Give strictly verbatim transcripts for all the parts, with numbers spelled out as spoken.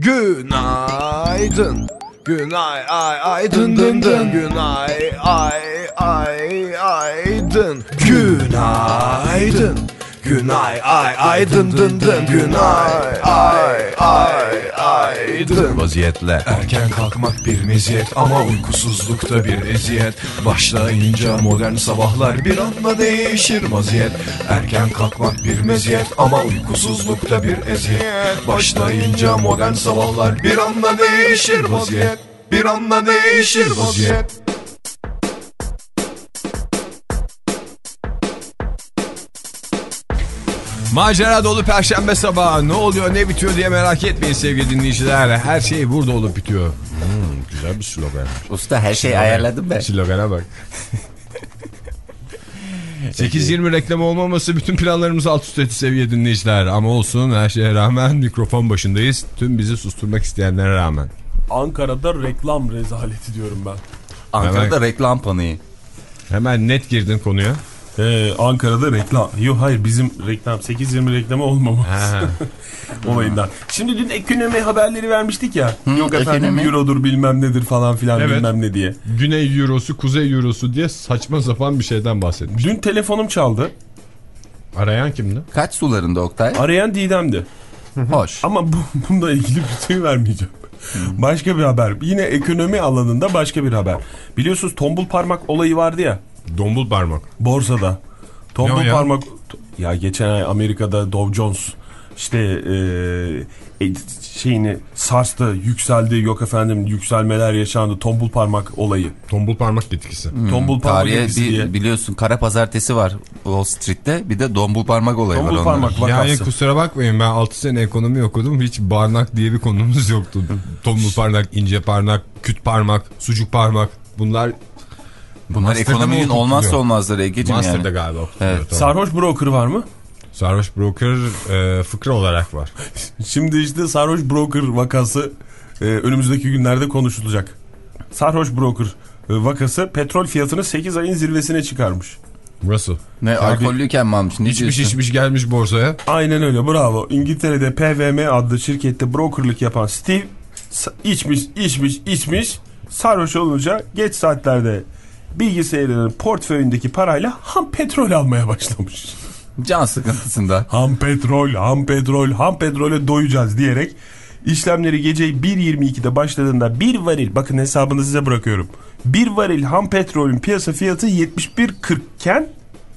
Günaydın. Günay ay ay dın dın dın. Günay ay ay ay dın. Günaydın. Günay ay ay dın dın dın. Günay ay ay ay dın. Vaziyetle erken kalkmak bir meziyet ama uykusuzlukta bir eziyet. Başlayınca modern sabahlar bir anda değişir vaziyet. Erken kalkmak bir meziyet ama uykusuzlukta bir eziyet. Başlayınca modern sabahlar bir anda değişir vaziyet. Bir anda değişir vaziyet. Macera dolu perşembe sabahı, ne oluyor ne bitiyor diye merak etmeyin sevgili dinleyiciler. Her şey burada olup bitiyor. Hmm, güzel bir slogan. Usta her şeyi ayarladım ben. Slogana bak. sekiz yirmi reklam olmaması bütün planlarımızı alt üst etti sevgili dinleyiciler. Ama olsun, her şeye rağmen mikrofon başındayız. Tüm bizi susturmak isteyenlere rağmen. Ankara'da reklam rezaleti diyorum ben. Ankara'da hemen, reklam paniği. Hemen net girdin konuya. Ee, Ankara'da reklam. Yok hayır, bizim reklam sekiz yirmi reklamı olmaması olayından. Şimdi dün ekonomi haberleri vermiştik ya. Hı, yok efendim ekonomi. Eurodur bilmem nedir falan filan, evet, bilmem ne diye. Güney Eurosu, Kuzey Eurosu diye saçma sapan bir şeyden bahsetmiş. Dün telefonum çaldı. Arayan kimdi? Kaç sularında Oktay? Arayan Didem'di. Hoş. Ama bu, bununla ilgili bir şey vermeyeceğim. Başka bir haber. Yine ekonomi alanında başka bir haber. Biliyorsunuz tombul parmak olayı vardı ya. Tombul parmak. Borsada. Tombul ya parmak. Ya? ya geçen ay Amerika'da Dow Jones işte e, şeyini sarstı, yükseldi. Yok efendim, yükselmeler yaşandı. Tombul parmak olayı. Tombul parmak etkisi. Hmm, tombul parmak etkisi bir, diye. Biliyorsun kara pazartesi var Wall Street'te. Bir de tombul parmak olayı tombul var. Tombul parmak vakası. Yani kusura bakmayın, ben altı sene ekonomi okudum. Hiç barnak diye bir konumuz yoktu. Tombul parmak, ince parmak, küt parmak, sucuk parmak. Bunlar Bunlar Master'da ekonominin olmazsa olmazları Ege'cim yani. Master'da galiba. Evet. Sarhoş broker var mı? Sarhoş broker e, fıkra olarak var. Şimdi işte sarhoş broker vakası e, önümüzdeki günlerde konuşulacak. Sarhoş broker e, vakası petrol fiyatını sekiz ayın zirvesine çıkarmış. Nasıl? Ne, Tabii, alkollüyken mi almış? Ne içmiş diyorsun? içmiş gelmiş borsaya. Aynen öyle, bravo. İngiltere'de P V M adlı şirkette brokerlık yapan Steve içmiş içmiş içmiş sarhoş olunca geç saatlerde bilgisayarının portföyündeki parayla ham petrol almaya başlamış. Can sıkıntısında. Ham petrol, ham petrol, ham petrole doyacağız diyerek işlemleri gece bir yirmi ikide başladığında bir varil, bakın hesabını size bırakıyorum. Bir varil ham petrolün piyasa fiyatı yetmiş bir kırk iken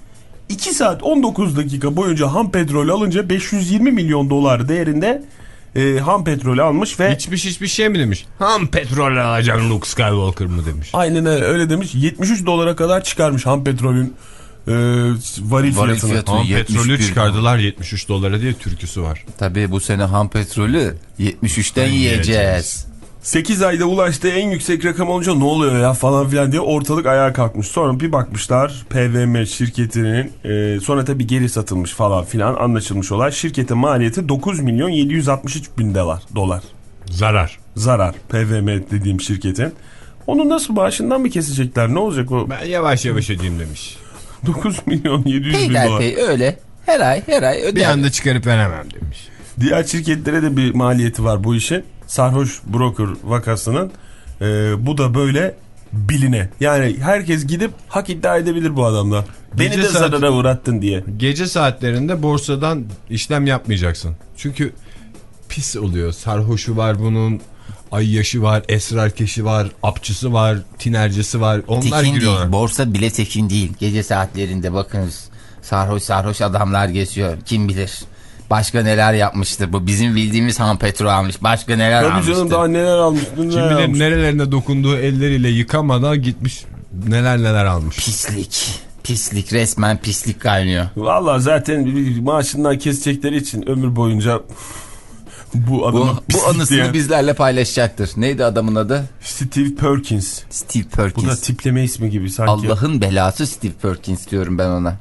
iki saat on dokuz dakika boyunca ham petrol alınca beş yüz yirmi milyon dolar değerinde e, ham petrol almış ve... Hiçbir hiçbir şey mi demiş? Ham petrol alacaksın Luke Skywalker mı demiş? Aynen öyle demiş. yetmiş üç dolara kadar çıkarmış ham petrolün e, varil, varil fiyatını. Fiyatı ham petrolü çıkardılar yetmiş üç dolara diye türküsü var. Tabii bu sene ham petrolü yetmiş üçten yiyeceğiz. yiyeceğiz. sekiz ayda ulaştığı en yüksek rakam olunca ne oluyor ya falan filan diye ortalık ayağa kalkmış. Sonra bir bakmışlar P V M şirketinin e, sonra tabii geri satılmış falan filan, anlaşılmış olay. Şirketin maliyeti dokuz milyon yedi yüz altmış üç bin dolar. dolar. Zarar. Zarar P V M dediğim şirketin. Onu nasıl maaşından mı kesecekler, ne olacak o? Ben yavaş yavaş ödeyeyim demiş. dokuz milyon yedi yüz bin dolar. Pey öyle her ay her ay öder. Bir anda çıkarıp veremem demiş. Diğer şirketlere de bir maliyeti var bu işin. Sarhoş broker vakasının e, bu da böyle biline. Yani herkes gidip hak iddia edebilir bu adamla. Beni Gece de saat, zarara uğrattın diye. Gece saatlerinde borsadan işlem yapmayacaksın. Çünkü pis oluyor. Sarhoşu var bunun, ayyaşı var, esrarkeşi var, apçısı var, tinercisi var. Onlar tekin giriyorlar. Değil, borsa bile tekin değil. Gece saatlerinde bakınız sarhoş sarhoş adamlar geziyor. Kim bilir. Başka neler yapmıştır bu. Bizim bildiğimiz ham petrol almış. Başka neler Tabii almıştır. canım, daha neler almış. Neler Kim bilir almış. nerelerine dokunduğu elleriyle yıkamadan gitmiş neler neler almış. Pislik. Pislik, resmen pislik kaynıyor. Valla zaten maaşından kesecekleri için ömür boyunca bu adamın bu, bu anısını diyen... bizlerle paylaşacaktır. Neydi adamın adı? Steve Perkins. Steve Perkins. Bu da tipleme ismi gibi sanki. Allah'ın belası Steve Perkins diyorum ben ona.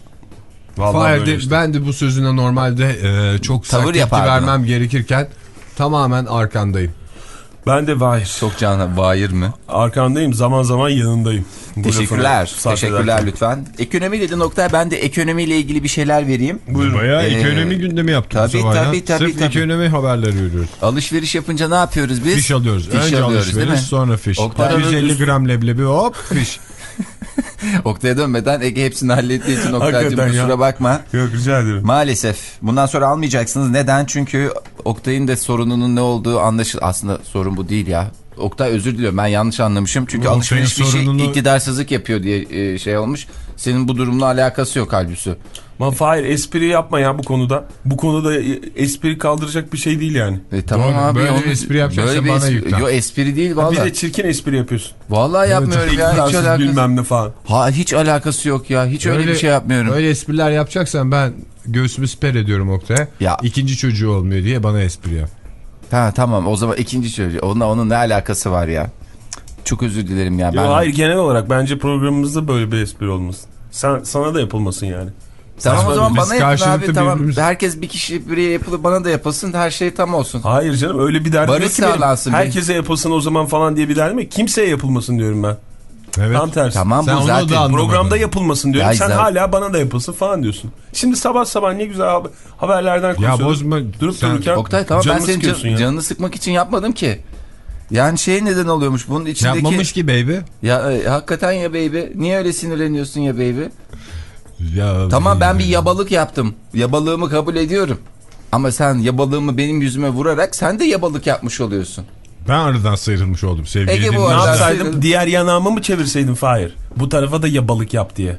Fahir, işte. Ben de bu sözüne normalde e, çok sert tepki vermem gerekirken tamamen arkandayım. Ben de Vahir. Çok canlı. Vahir mi? Arkandayım, zaman zaman yanındayım. Bu Teşekkürler. lafını Teşekkürler lütfen. Ekonomi dedi nokta. Ben de ekonomiyle ilgili bir şeyler vereyim. Buyurun. Bayağı Ee, ekonomi gündemi yaptık tabii, bu sabah ya. tabii, tabii, Sırf tabii. ekonomi haberleri veriyoruz. Alışveriş yapınca ne yapıyoruz biz? Fiş alıyoruz. Fiş Önce alıyoruz, değil mi? alışveriş sonra fiş. Oktay- yüz elli gram leblebi hop fiş. Oktay'a dönmeden Ege hepsini hallettiği için Oktay'cığım Hakikaten ya. kusura bakma. Yok, rica ederim. Maalesef. Bundan sonra almayacaksınız. Neden? Çünkü Oktay'ın da sorununun ne olduğu anlaşıl... Aslında sorun bu değil ya. Oktay özür diliyorum, ben yanlış anlamışım. Çünkü Bu alışveriş Oktay'ın fişi sorununu- iktidarsızlık yapıyor diye e, şey olmuş. Senin bu durumla alakası yok halbuki. Ama Fahir, espri yapma ya bu konuda. Bu konuda espri kaldıracak bir şey değil yani. E, tamam Doğru, abi. böyle onu- bir espri yapacaksan böyle bir bana espri- yüklen. Yo, espri değil Bir vallahi. de çirkin espri yapıyorsun. Vallahi yapmıyorum ya. Hiç İktidarsız alakası, bilmem ne falan. ha, hiç alakası yok ya. Hiç öyle, bir şey yapmıyorum. Öyle espriler yapacaksan ben göğsümü siper ediyorum Oktay'a. Ya. İkinci çocuğu olmuyor diye bana espri yap. Ha, tamam o zaman ikinci çocuğu. Onunla onun ne alakası var ya? Çok özür dilerim ya. Yo, Ben... hayır, genel olarak bence programımızda böyle bir espri olmasın. Sen, sana da yapılmasın yani. Tamam o zaman Biz bana yapın karşılıklı abi, tamam. birbirimiz- Herkes bir kişi biriye yapılıp bana da yapılsın, her şey tam olsun. Hayır canım, öyle bir derdim Barış yok ki benim. sağlansın bir. Herkese yapılsın o zaman falan diye bir derdim yok. Kimseye yapılmasın diyorum ben. Evet. Tam tersi. Tamam Sen bu onu da zaten. anlamadın. Programda yapılmasın diyorum. Ya Sen zaten- hala bana da yapılsın falan diyorsun. Şimdi sabah sabah ne güzel haber- haberlerden Ya konuşuyoruz. bozma. Durup Sen- dururken Oktay tamam, ben canımı senin sıkıyorsun can- ya. canını sıkmak için yapmadım ki. Yani şey neden oluyormuş bunun içindeki... Yapmamış ki baby. Ya e, hakikaten ya baby. Niye öyle sinirleniyorsun ya baby? Ya Tamam ben bir yabalık yaptım. Yabalığımı kabul ediyorum. Ama sen yabalığımı benim yüzüme vurarak sen de yabalık yapmış oluyorsun. Ben aradan sıyrılmış oldum sevgili Ege bu dinleyiciler. Ne arada- yapsaydım? Sıyrıl- Diğer yanağımı mı çevirseydim Fahir? Bu tarafa da yabalık yap diye.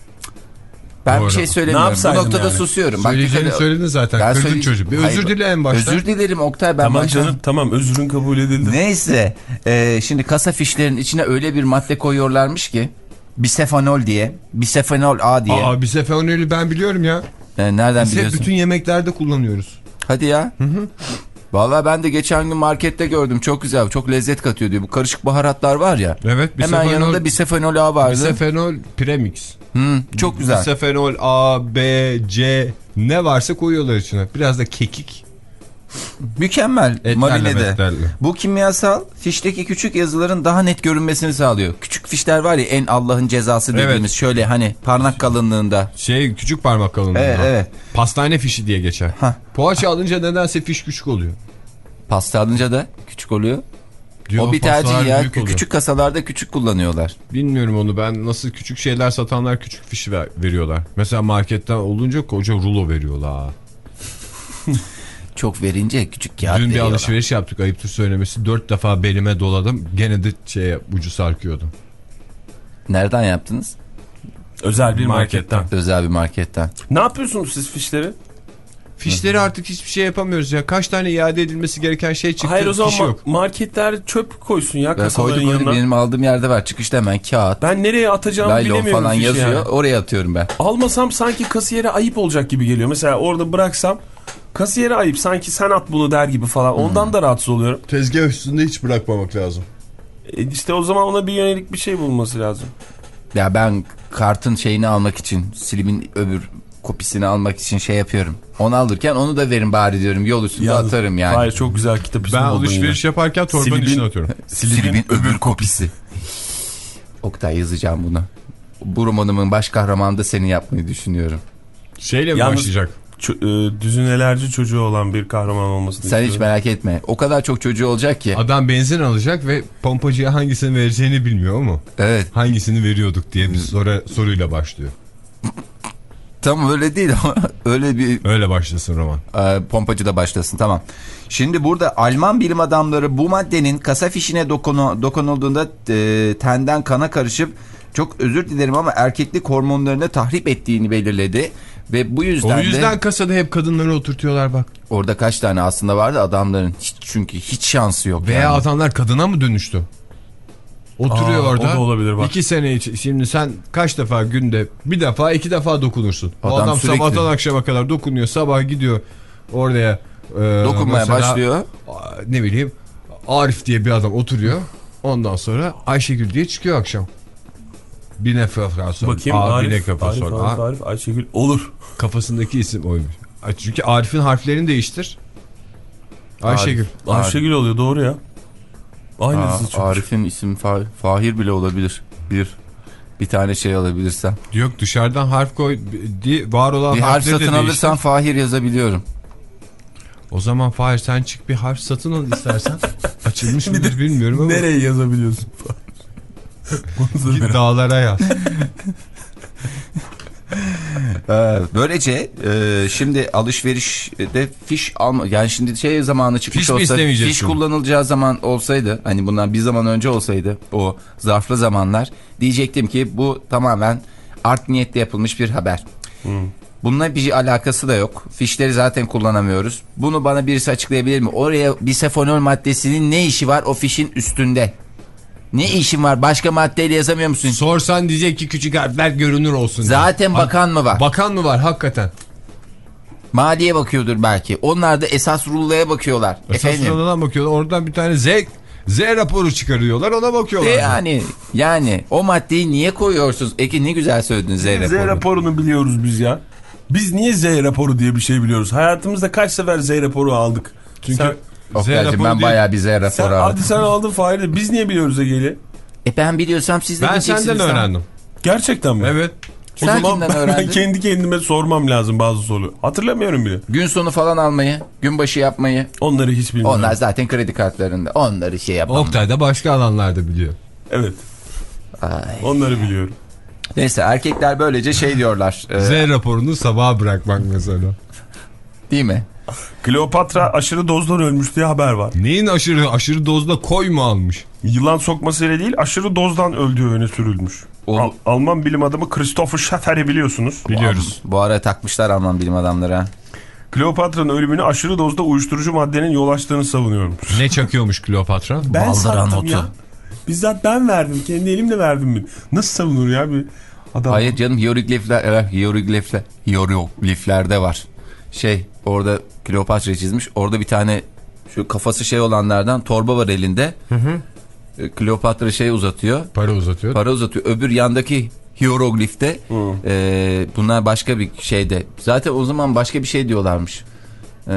Ben Doğru. bir şey söylemiyorum. Ne Bu yapsaydım noktada yani? susuyorum. Bak, Söyleyeceğini dikkat- söyledin zaten. Ben Kırdın söyle- çocuğu. Bir Hayır, özür dile en başta. Özür dilerim Oktay, ben Tamam baştan... canım, tamam, özrün kabul edildi. Neyse e, şimdi kasa fişlerin içine öyle bir madde koyuyorlarmış ki bisefenol diye, bisefenol A diye. Aa bisefenolü ben biliyorum ya. E, nereden Biz hep biliyorsun? bütün yemeklerde kullanıyoruz. Hadi ya. Hı hı. Vallahi ben de geçen gün markette gördüm. Çok güzel, çok lezzet katıyor diyor. Bu karışık baharatlar var ya. Evet. Hemen bisefenol- yanında bisefenol A vardı. Bisefenol premix. Hı, çok güzel. Bisefenol A, B, C ne varsa koyuyorlar içine. Biraz da kekik. Mükemmel Etlerle, marinede. metlerle. Bu kimyasal fişteki küçük yazıların daha net görünmesini sağlıyor. Küçük fişler var ya, en Allah'ın cezası dediğimiz, Evet. şöyle hani parmak kalınlığında. Şey küçük parmak kalınlığında. Evet, evet. Pastane fişi diye geçer. Hah. Poğaça alınca nedense fiş küçük oluyor. Pasta alınca da küçük oluyor. Diyor, o bir pastalar tercih ya. büyük oluyor. Küçük kasalarda küçük kullanıyorlar. Bilmiyorum onu ben, nasıl küçük şeyler satanlar küçük fişi ver- veriyorlar. Mesela marketten olunca koca rulo veriyorlar. Çok verince küçük kağıt Dün bir veriyorlar. alışveriş yaptık, ayıptır söylemesi. Dört defa belime doladım. Gene de şeye ucu sarkıyordu. Nereden yaptınız? Özel bir Marketten. marketten. Özel bir marketten. Ne yapıyorsunuz siz fişleri? Fişleri artık hiçbir şey yapamıyoruz ya. Kaç tane iade edilmesi gereken şey çıktı. Hayır, o zaman fişi yok. ma- marketler çöp koysun ya Ben kasaların koyduk koyduk, yanına. benim aldığım yerde var. Çıkışta hemen kağıt, Ben nereye atacağımı laylon bilemiyorum falan fişi yazıyor. yani. Oraya atıyorum ben. Almasam sanki kasiyere ayıp olacak gibi geliyor. Mesela orada bıraksam kasiyere ayıp, sanki sen at bunu der gibi falan. Ondan da rahatsız oluyorum. Tezgah üstünde hiç bırakmamak lazım. E işte o zaman ona bir yönelik bir şey bulması lazım. Ya ben kartın şeyini almak için, silimin öbür kopisini almak için şey yapıyorum. Onu alırken onu da verin bari diyorum. Yol üstünde atarım yani. Hayır, çok güzel kitap ismi Ben buldun alışveriş yine. yaparken torbanın Silibin- içine atıyorum. Silimin öbür kopisi. Oktay, yazacağım bunu. Bu romanımın baş kahramanı da seni yapmayı düşünüyorum. Şeyle mi Yalnız- başlayacak? Ç- e, düzinelerce çocuğu olan bir kahraman olmasını Sen hiç istiyorum. merak etme. O kadar çok çocuğu olacak ki. Adam benzin alacak ve pompacıya hangisini vereceğini bilmiyor mu? Evet. Hangisini veriyorduk diye bir soru, soruyla başlıyor. Tam öyle değil ama öyle bir Öyle başlasın roman. e, pompacı da başlasın, tamam. Şimdi burada Alman bilim adamları bu maddenin kasa fişine dokunu, dokunulduğunda e, tenden kana karışıp, çok özür dilerim ama erkeklik hormonlarını tahrip ettiğini belirledi. Ve bu yüzden, O yüzden de kasada hep kadınları oturtuyorlar bak. orada kaç tane aslında vardı adamların, hiç, çünkü hiç şansı yok. Veya yani. adamlar kadına mı dönüştü? Oturuyor Aa, orada. o da olabilir bak. İki sene için. Şimdi sen kaç defa günde bir defa iki defa dokunursun. O Adam adam, sürekli- sabahtan akşama kadar dokunuyor. Sabah gidiyor oraya. E, dokunmaya mesela, başlıyor. Ne bileyim Arif diye bir adam oturuyor. Ondan sonra Ayşegül diye çıkıyor akşam. Bir nefes sonra. Bakayım, Aa, bir Arif, nefes Arif, sonra. Arif, Aa, Arif, Ayşegül olur. Kafasındaki isim oymuş. Çünkü Arif'in harflerini değiştir. Ayşegül. Arif. Ayşegül oluyor, doğru ya. Aynısı Aa, çok. Arif'in isim Fa- Fahir bile olabilir. Bir bir tane şey alabilirsem. Yok, dışarıdan harf koy diye var olan Bir harf harfleri de satın değiştir. alırsan Fahir yazabiliyorum. O zaman Fahir sen çık bir harf satın al istersen. Açılmış mıdır bilmiyorum ama. Nereye yazabiliyorsun? Git dağlara yaz. Ee, böylece e, şimdi alışverişte fiş alma, yani şimdi şey zamanı çıkmış Fiş mi olsa, istemeyeceksin? fiş kullanılacağı zaman olsaydı, hani bundan bir zaman önce olsaydı, o zarflı zamanlar, diyecektim ki bu tamamen art niyetle yapılmış bir haber. Hmm. Bununla bir alakası da yok. Fişleri zaten kullanamıyoruz. Bunu bana birisi açıklayabilir mi? Oraya bisfenol maddesinin ne işi var o fişin üstünde? Ne işin var? Başka maddeyle yazamıyor musun? Sorsan diyecek ki küçük harfler görünür olsun. Zaten diye. bakan mı var? Bakan mı var hakikaten? Maliye bakıyordur belki. Onlar da esas rullaya bakıyorlar. Esas Efendim. rulladan bakıyorlar. Oradan bir tane Z, Z raporu çıkarıyorlar. Ona bakıyorlar. E yani yani o maddeyi niye koyuyorsunuz? Eki ne güzel söyledin Z raporu. Z raporunu biliyoruz biz ya. Biz niye Z raporu diye bir şey biliyoruz? Hayatımızda kaç sefer Z raporu aldık? Çünkü sen, Oktay'cığım ben diye... bayağı bir Z raporu sen, aldım. hadi sen aldın Fahir'de. Biz niye biliyoruz Ege'li? E ben biliyorsam siz de Ben bileceksiniz. senden öğrendim. Gerçekten mi? Evet. O Sen zaman kimden ben öğrendin? kendi kendime sormam lazım bazı soru. Hatırlamıyorum bile. Gün sonu falan almayı, gün başı yapmayı. Onları hiç bilmiyorum. Onlar zaten kredi kartlarında. Onları şey yapamam. Oktay da başka alanlarda biliyor. Evet. Ay. Onları biliyorum. Neyse erkekler böylece şey diyorlar. E, Z raporunu sabaha bırakmak mesela. değil mi? Kleopatra aşırı dozdan ölmüş diye haber var. Neyin aşırı aşırı dozda koy mu almış? Yılan sokmasıyla değil aşırı dozdan öldüğü öne sürülmüş. O... Al Alman bilim adamı Christopher Schäfer'i biliyorsunuz. Biliyoruz. Bu ara takmışlar Alman bilim adamları. Kleopatra'nın ölümünü aşırı dozda uyuşturucu maddenin yol açtığını savunuyormuş. Ne çakıyormuş Kleopatra? Ben Baldıran sattım otu. ya. Bizzat ben verdim. Kendi elimle verdim mi? Nasıl savunur ya bir adam? Hayır canım, hieroglifler, evet, hieroglifler, hierogliflerde var. Şey, orada Kleopatra çizmiş. Orada bir tane şu kafası şey olanlardan torba var elinde. Hı hı. Kleopatra şey uzatıyor. Para uzatıyor. Para uzatıyor. Öbür yandaki hieroglifte e, bunlar başka bir şeyde. Zaten o zaman başka bir şey diyorlarmış. E,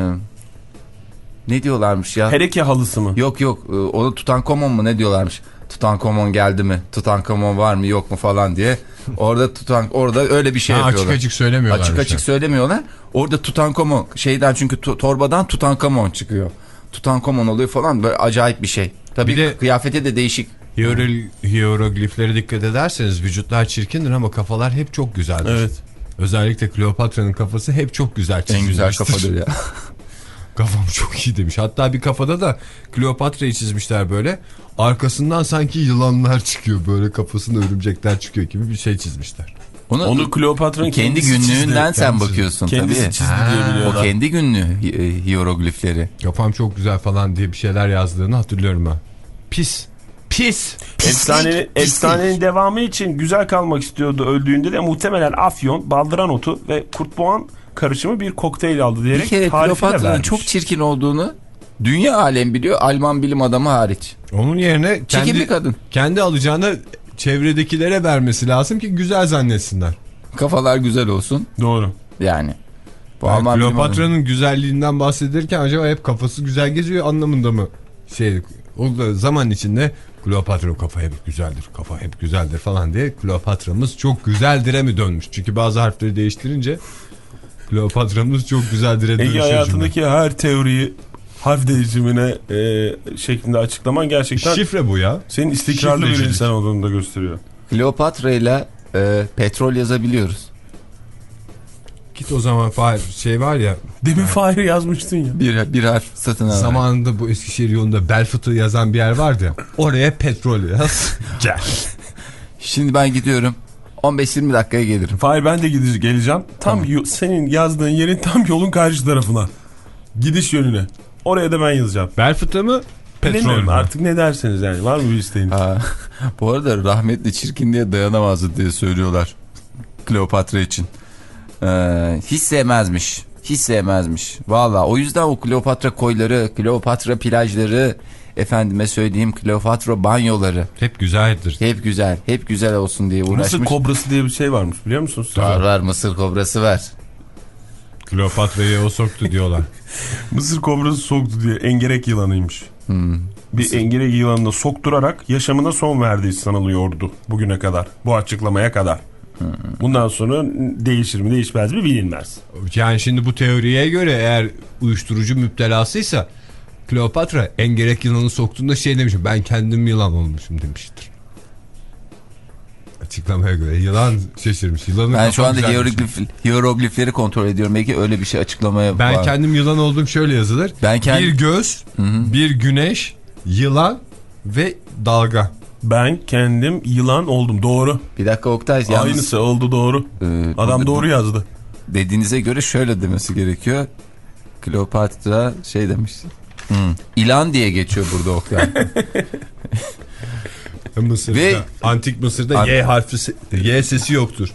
ne diyorlarmış ya? Hereke halısı mı? Yok yok. E, onu Tutankamon mu ne diyorlarmış? Tutankamon geldi mi? Tutankamon var mı yok mu falan diye. Orada tutan orada öyle bir şey ha, yapıyorlar. Açık açık söylemiyorlar. Açık açık söylemiyorlar. Orada Tutankamon şeyden, çünkü to torbadan Tutankamon çıkıyor. Tutankamon oluyor falan, böyle acayip bir şey. Tabii de, kıyafeti de değişik. Hierogliflere dikkat ederseniz vücutlar çirkindir ama kafalar hep çok güzeldir. Evet. Özellikle Kleopatra'nın kafası hep çok güzel çizilmiştir. En güzel kafadır ya. Kafam çok iyi demiş. Hatta bir kafada da Kleopatra'yı çizmişler böyle. Arkasından sanki yılanlar çıkıyor. Böyle kafasında örümcekler çıkıyor gibi bir şey çizmişler. Onu, Onu Kleopatra'nın kendi günlüğünden çizdi. Sen bakıyorsun kendisi tabii. Çizdi diye biliyorlar. O kendi günlüğü hieroglifleri. Kafam çok güzel falan diye bir şeyler yazdığını hatırlıyorum ben. Pis. Pis. Efsanenin, efsanenin devamı için güzel kalmak istiyordu öldüğünde de muhtemelen afyon, baldıran otu ve kurtboğan karışımı bir kokteyl aldı diyerek bir kere tarifini Kleopatra'nın vermiş. çok çirkin olduğunu dünya alem biliyor, Alman bilim adamı hariç. Onun yerine kendi, bir kadın. kendi alacağını çevredekilere vermesi lazım ki güzel zannetsinler. Kafalar güzel olsun. Doğru. Yani. Bu yani Alman Kleopatra'nın güzelliğinden bahsederken acaba hep kafası güzel geziyor anlamında mı? Şey, o da zaman içinde Kleopatra kafa hep güzeldir, kafa hep güzeldir falan diye Kleopatra'mız çok güzeldir'e mi dönmüş? Çünkü bazı harfleri değiştirince Kleopatra'mız çok güzeldir'e dönüşüyor. Ege hayatındaki cümle. Her teoriyi harf değişimine e, şeklinde açıklaman gerçekten şifre bu ya. Senin istikrarlı bir insan olduğunu da gösteriyor. Kleopatra ile e, petrol yazabiliyoruz. Git o zaman şey var ya. Demin Fahir yazmıştın ya. Bir, bir harf satın al. Zamanında bu Eskişehir yolunda bel fıtığı yazan bir yer vardı ya. Oraya petrol yaz. Gel. Şimdi ben gidiyorum. on beş yirmi dakikaya gelirim. Fahir ben de gideceğim, geleceğim. Tam tamam. Senin yazdığın yerin tam yolun karşı tarafına. Gidiş yönüne. Oraya da ben yazacağım. Bel fıtığı mı? Petrol mü? Artık ne derseniz yani. Var mı bir isteğiniz? Bu arada rahmetli çirkinliğe dayanamazdı diye söylüyorlar. Kleopatra için. Ee, hiç sevmezmiş. Hiç sevmezmiş. Valla o yüzden o Kleopatra koyları, Kleopatra plajları, efendime söyleyeyim Kleopatra banyoları. Hep güzeldir. Hep güzel. Hep güzel olsun diye uğraşmış. Mısır kobrası diye bir şey varmış biliyor musunuz? Var var, Mısır kobrası var. Kleopatra'yı o soktu diyorlar. Mısır kobrası soktu diye engerek yılanıymış. Hmm. bir Mısır. engerek yılanını sokturarak yaşamına son verdiği sanılıyordu bugüne kadar. Bu açıklamaya kadar. Bundan sonra değişir mi değişmez mi bilinmez. Yani şimdi bu teoriye göre eğer uyuşturucu müptelasıysa Kleopatra engerek yılanı soktuğunda şey demişim, ben kendim yılan olmuşum demiştir. Açıklamaya göre yılan şaşırmış. Yılanın Ben şu anda güzelmiş. hieroglif, hieroglifleri kontrol ediyorum. Belki öyle bir şey açıklamaya Ben var. kendim yılan oldum şöyle yazılır. Ben kendim... Bir göz, Hı-hı. bir güneş, yılan ve dalga. Ben kendim yılan oldum. Doğru. Bir dakika Oktay. Yalnız, Aynısı oldu doğru. e, Adam bu- doğru yazdı. Dediğinize göre şöyle demesi gerekiyor. Kleopatra şey demiş. Hmm. İlan diye geçiyor burada Oktay. Mısır'da, Ve- antik Mısır'da An- Y harfi, Y sesi yoktur.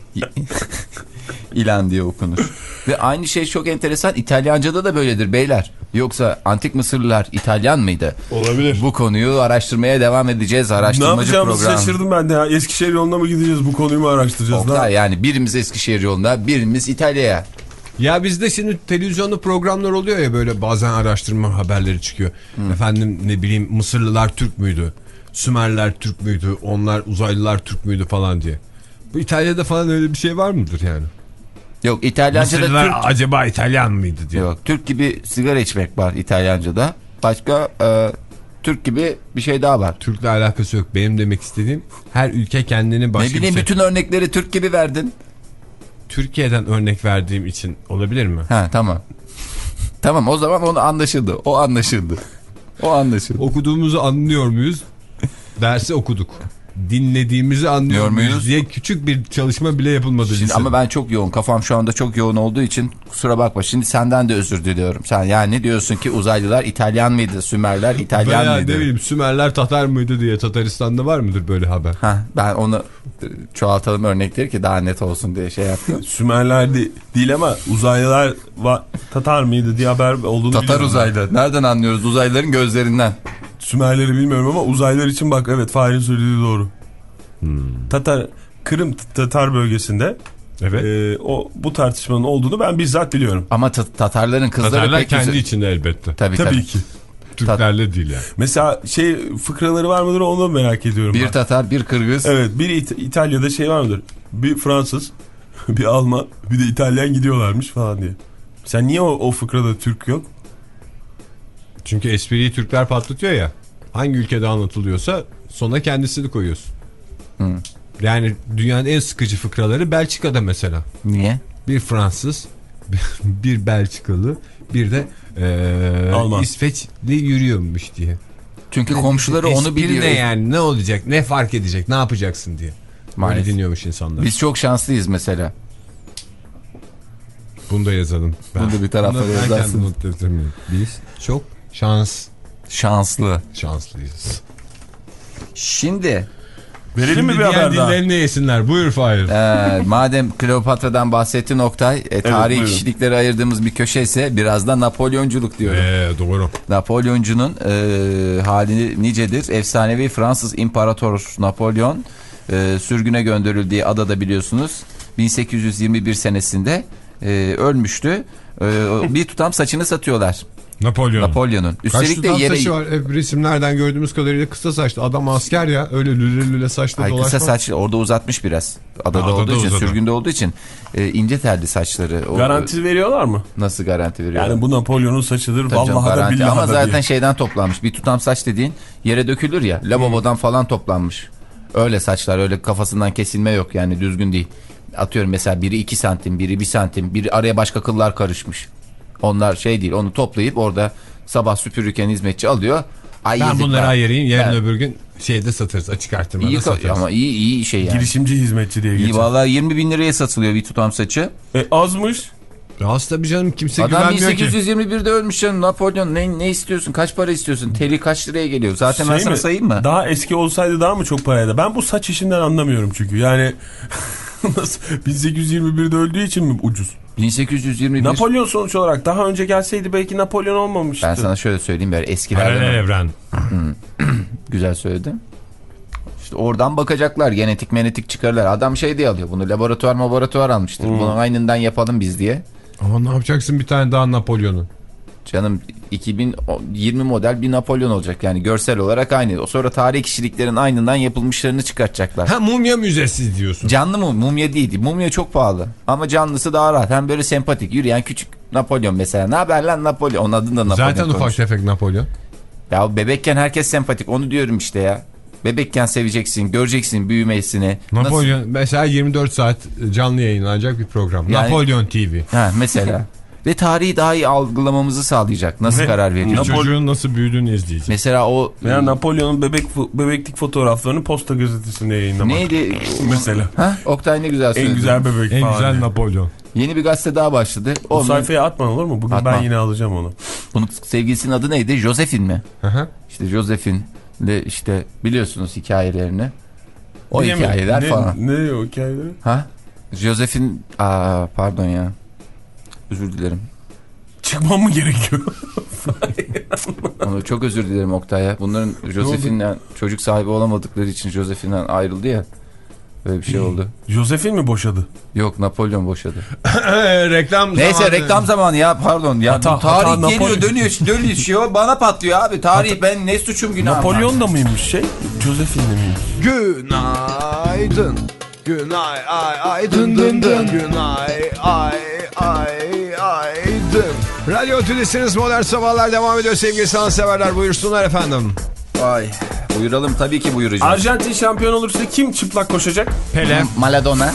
İlan diye okunur. Ve aynı şey çok enteresan. İtalyanca'da da böyledir beyler. Yoksa antik Mısırlılar İtalyan mıydı? Olabilir. Bu konuyu araştırmaya devam edeceğiz. Ne Araştırmacı yapacağımızı program. şaşırdım ben de ya. Eskişehir yoluna mı gideceğiz, bu konuyu mu araştıracağız? Oktay, Daha... yani birimiz Eskişehir yolunda, birimiz İtalya'ya. Ya bizde şimdi televizyonda programlar oluyor ya, böyle bazen araştırma haberleri çıkıyor. Hı. Efendim ne bileyim, Mısırlılar Türk müydü? Sümerler Türk müydü? Onlar uzaylılar Türk müydü falan diye. Bu İtalya'da falan öyle bir şey var mıdır yani? Yok, İtalyanca'da Mısırlılar Türk. acaba İtalyan mıydı diye. Yok, Türk gibi sigara içmek var İtalyanca'da. Başka e, Türk gibi bir şey daha var. Türk'le alakası yok. Benim demek istediğim, her ülke kendini başka Ne bileyim, bir şey. bütün örnekleri Türk gibi verdin. Türkiye'den örnek verdiğim için olabilir mi? Ha, tamam. Tamam, o zaman onu anlaşıldı. O anlaşıldı. O anlaşıldı. Okuduğumuzu anlıyor muyuz? Dersi okuduk. Dinlediğimizi anlıyor Muyuz? muyuz diye küçük bir çalışma bile yapılmadı. Şimdi, lisede. ama ben çok yoğun. Kafam şu anda çok yoğun olduğu için kusura bakma. Şimdi senden de özür diliyorum. Sen yani diyorsun ki uzaylılar İtalyan mıydı? Sümerler İtalyan Veya mıydı? ne bileyim, Sümerler Tatar mıydı diye Tataristan'da var mıdır böyle haber? Ha, ben onu çoğaltalım örnekleri ki daha net olsun diye şey yaptım. Sümerler de, değil ama uzaylılar va, Tatar mıydı diye haber olduğunu Tatar biliyorum. uzaylı. Nereden anlıyoruz? Uzaylıların gözlerinden. Sümerleri bilmiyorum ama uzaylılar için bak, evet, Fahir'in söylediği doğru. Hmm. Tatar, Kırım Tatar bölgesinde Evet. e, o bu tartışmanın olduğunu ben bizzat biliyorum. Ama ta- Tatarların kızları Tatarlar pek kendi güzel. içinde elbette. Tabii, Tabii tabii. ki. Türklerle değil yani. Mesela şey fıkraları var mıdır, onu merak ediyorum. Bir ben. Tatar, bir Kırgız. Evet, bir İt- İtalya'da şey var mıdır? Bir Fransız, bir Alman, bir de İtalyan gidiyorlarmış falan diye. Sen niye o, o fıkrada Türk yok? Çünkü espriyi Türkler patlatıyor ya. Hangi ülkede anlatılıyorsa sona kendisini koyuyorsun. Hı. Yani dünyanın en sıkıcı fıkraları Belçika'da mesela. Niye? Bir Fransız, bir Belçikalı, bir de ee, Alman. İsveçli yürüyormuş diye. Çünkü komşuları Espri onu biliyor. ne yani, ne olacak, ne fark edecek, ne yapacaksın diye. Maalesef. Öyle dinliyormuş insanlar. Biz çok şanslıyız mesela. Bunu da yazalım. Bunu da bir tarafa Bunu ben yazarsın. kendim not etmiyorum. Biz çok şans Şanslı. şanslıyız. Şimdi Verelim mi bir diğer haber daha? dillerini yesinler. Buyur Fahir. e, madem Kleopatra'dan bahsettin Oktay, e, tarihi buyurun. kişilikleri ayırdığımız bir köşe ise biraz da Napolyonculuk diyorum. Ee, doğru. Napolyoncunun e, hali nicedir. Efsanevi Fransız İmparator Napolyon e, sürgüne gönderildiği adada biliyorsunuz bin sekiz yüz yirmi bir senesinde e, ölmüştü. E, bir tutam saçını satıyorlar Napolyon. Napolyon'un. Kaç Üstelik de tutam yere... saçı var? Hep resimlerden gördüğümüz kadarıyla kısa saçlı. Adam asker ya. Öyle lüle lüle saçlı Ay, dolaşmak. kısa saçlı, orada uzatmış biraz. Adada, Ha, adada olduğu için, uzadı. sürgünde olduğu için e, ince telli saçları. O, Garanti veriyorlar mı? nasıl garanti veriyor? Yani bu Napolyon'un saçıdır. Tabii canım, Vallahi da garanti. billahi Ama da zaten diye. şeyden toplanmış. Bir tutam saç dediğin yere dökülür ya. Lavabodan falan toplanmış. Öyle saçlar, öyle kafasından kesilme yok yani, düzgün değil. Atıyorum mesela biri iki santim, biri bir santim, biri araya başka kıllar karışmış. Onlar şey değil, onu toplayıp orada sabah süpürürken hizmetçi alıyor. Ay Ben yazık bunları ben. ayırayım. Yarın Ben- öbür gün şeyde satarız. Açık artırmada İyi, satarız. ama iyi iyi şey yani. Girişimci hizmetçi diye İyi, geçer. vallahi yirmi bin liraya satılıyor bir tutam saçı. E, azmış. Rahatsız tabii canım. Kimse Adam bin güvenmiyor sekiz ki. yüz yirmi birde ölmüş canım. Napolyon ne, ne istiyorsun? Kaç para istiyorsun? Teli kaç liraya geliyor? Zaten ben Şey sana mi? sayayım mı? Daha eski olsaydı daha mı çok paraydı? Ben bu saç işinden anlamıyorum çünkü. Yani nasıl bin sekiz yüz yirmi birde öldüğü için mi ucuz? bin sekiz yüz yirmi bir. Napolyon sonuç olarak daha önce gelseydi belki Napolyon olmamıştı. Ben sana şöyle söyleyeyim, böyle eskilerden. Paralel evren. Güzel söyledim. İşte oradan bakacaklar, genetik menetik çıkarırlar. Adam şey diye alıyor bunu, laboratuvar laboratuvar almıştır. Hmm. Bunu aynından yapalım biz diye. Ama ne yapacaksın bir tane daha Napolyon'un? Canım iki bin yirmi model bir Napolyon olacak yani görsel olarak aynı. O sonra tarihi kişiliklerin aynından yapılmışlarını çıkartacaklar. Ha, mumya müzesi diyorsun. Canlı mı? Mumya değil. Mumya çok pahalı. Ama canlısı daha rahat. Hem böyle sempatik. Yürüyen küçük Napolyon mesela. Ne haber lan Napolyon? Onun adını da Napolyon Zaten koymuş. ufak tefek Napolyon. Ya bebekken herkes sempatik. Onu diyorum işte ya. Bebekken seveceksin. Göreceksin büyümesini. Napolyon nasıl? Mesela yirmi dört saat canlı yayınlanacak bir program. Yani, Napolyon T V. Ha mesela. Ve tarihi daha iyi algılamamızı sağlayacak. Nasıl Ve karar veriyor? Napolyon... Çocuğun nasıl büyüdüğünü izleyeceğiz. Mesela o... Veya Napolyon'un bebek bebeklik fotoğraflarını Posta Gazetesi'nde yayınlamak. Neydi? Mesela. Ha? Oktay ne güzel söyledi. En güzel bebek En falan. güzel Yani. Napolyon. Yeni bir gazete daha başladı. O Onun... sayfaya atman olur mu? Bugün Atma. ben yine alacağım onu. Bunun sevgilisinin adı neydi? Josephine mi? Hı hı. İşte Josephine'le işte biliyorsunuz hikayelerini. O Niye hikayeler mi? falan. Ne, ne o hikayeleri? Ha? Josephine... Aa, pardon ya. Özür dilerim. Çıkmam mı gerekiyor? Onu çok özür dilerim Oktay'a. Bunların Josephine'den çocuk sahibi olamadıkları için Josephine'den ayrıldı ya. Böyle bir şey oldu. Josephine mi boşadı? Yok, Napolyon boşadı. Reklam Neyse zamanı. reklam zamanı ya pardon. Ya Hata, bu tarih hata, geliyor Napolyon. dönüyor dönüşüyor bana patlıyor abi. Tarih Hata. ben ne suçum günahım. Napolyon da mıymış şey? Josephine de miymiş? Günaydın. Günay ay ay dın dın dın. Günay ay ay ay dın. Radyo Tülesi'niz Modern Sabahlar devam ediyor sevgili sanatseverler. Buyursunlar efendim. Ay buyuralım tabii ki buyuracağız. Arjantin şampiyon olursa kim çıplak koşacak? Pele. Maradona.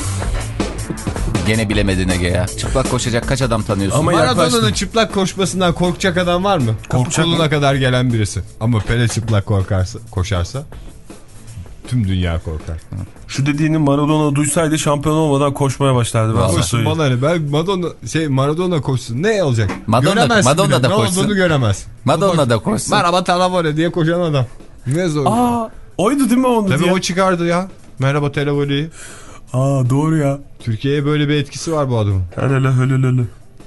Gene bilemedin Ege ya. Çıplak koşacak kaç adam tanıyorsun? Ama Maradona'nın yaklaştın. çıplak koşmasından korkacak adam var mı? Korkacak Kapı koluna mı? kadar gelen birisi. Ama Pele çıplak korkarsa, koşarsa tüm dünya korkar. Şu dediğini Maradona duysaydı şampiyon olmadan koşmaya başlardı. Ben Koşsun söyleyeyim. bana ne? Ben Madonna, şey, Maradona koşsun. Ne olacak? Madonna- Göremez Madonna bile. da ne koşsun. olduğunu göremez. Madonna da koşsun. Merhaba Talavore diye koşan adam. Ne zor. Aa, oydu değil mi onu Tabii diye? o çıkardı ya. Merhaba Talavore'yi. Aa doğru ya. Türkiye'ye böyle bir etkisi var bu adamın. Helele helele.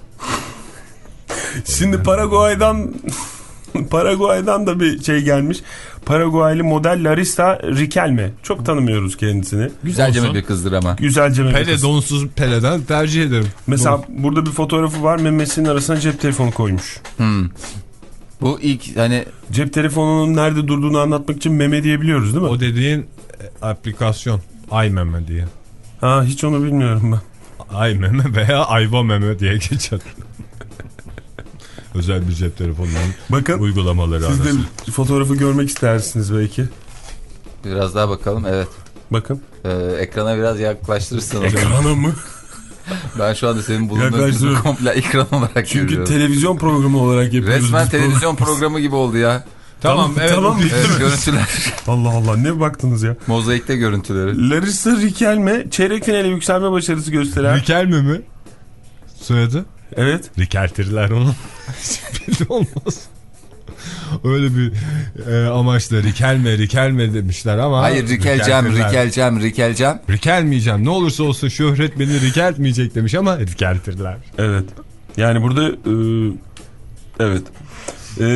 Şimdi Paraguay'dan Paraguay'dan da bir şey gelmiş. Paraguaylı model Larissa Riquelme. Çok tanımıyoruz kendisini. Güzelce mi Olsun. bir kızdır ama. Güzelce mi? Pele donsuz Pele'den tercih ederim. Mesela Don. burada bir fotoğrafı var. Memesinin arasına cep telefonu koymuş. Hmm. Bu ilk hani... Cep telefonunun nerede durduğunu anlatmak için meme diyebiliyoruz değil mi? O dediğin e, aplikasyon. Ay meme diye. Ha hiç onu bilmiyorum ben. Ay meme veya ayva meme diye geçer. Özel bir cep telefonunun Bakın uygulamaları siz arasında. de fotoğrafı görmek istersiniz belki. Biraz daha bakalım evet. Bakın. Ee, ekrana biraz yaklaştırırsınız. Ekrana mı? Ben şu anda senin bulunduğun kısmı Yaklaştırıyorum. komple ekran olarak Çünkü görüyorum. televizyon programı olarak yapıyoruz. Resmen biz televizyon programı. programı gibi oldu ya. Tamam, evet. Tamam. Evet, görüntüler. Allah Allah ne baktınız ya. Mozaikte görüntüleri. Larissa Riquelme çeyrek finale yükselme başarısı gösteren. Riquelme mi? Soyadı? Evet. Rikeltirler onu. Belli olmaz. Öyle bir e, amaçla Rikelme Rikelme demişler ama. Hayır Rikelcem, Rikeltirler. Rikelcem, Rikelcem. Rikelmeyeceğim. Ne olursa olsun şöhret beni rikeltmeyecek demiş ama rikeltirler. Evet. Yani burada e, evet. E,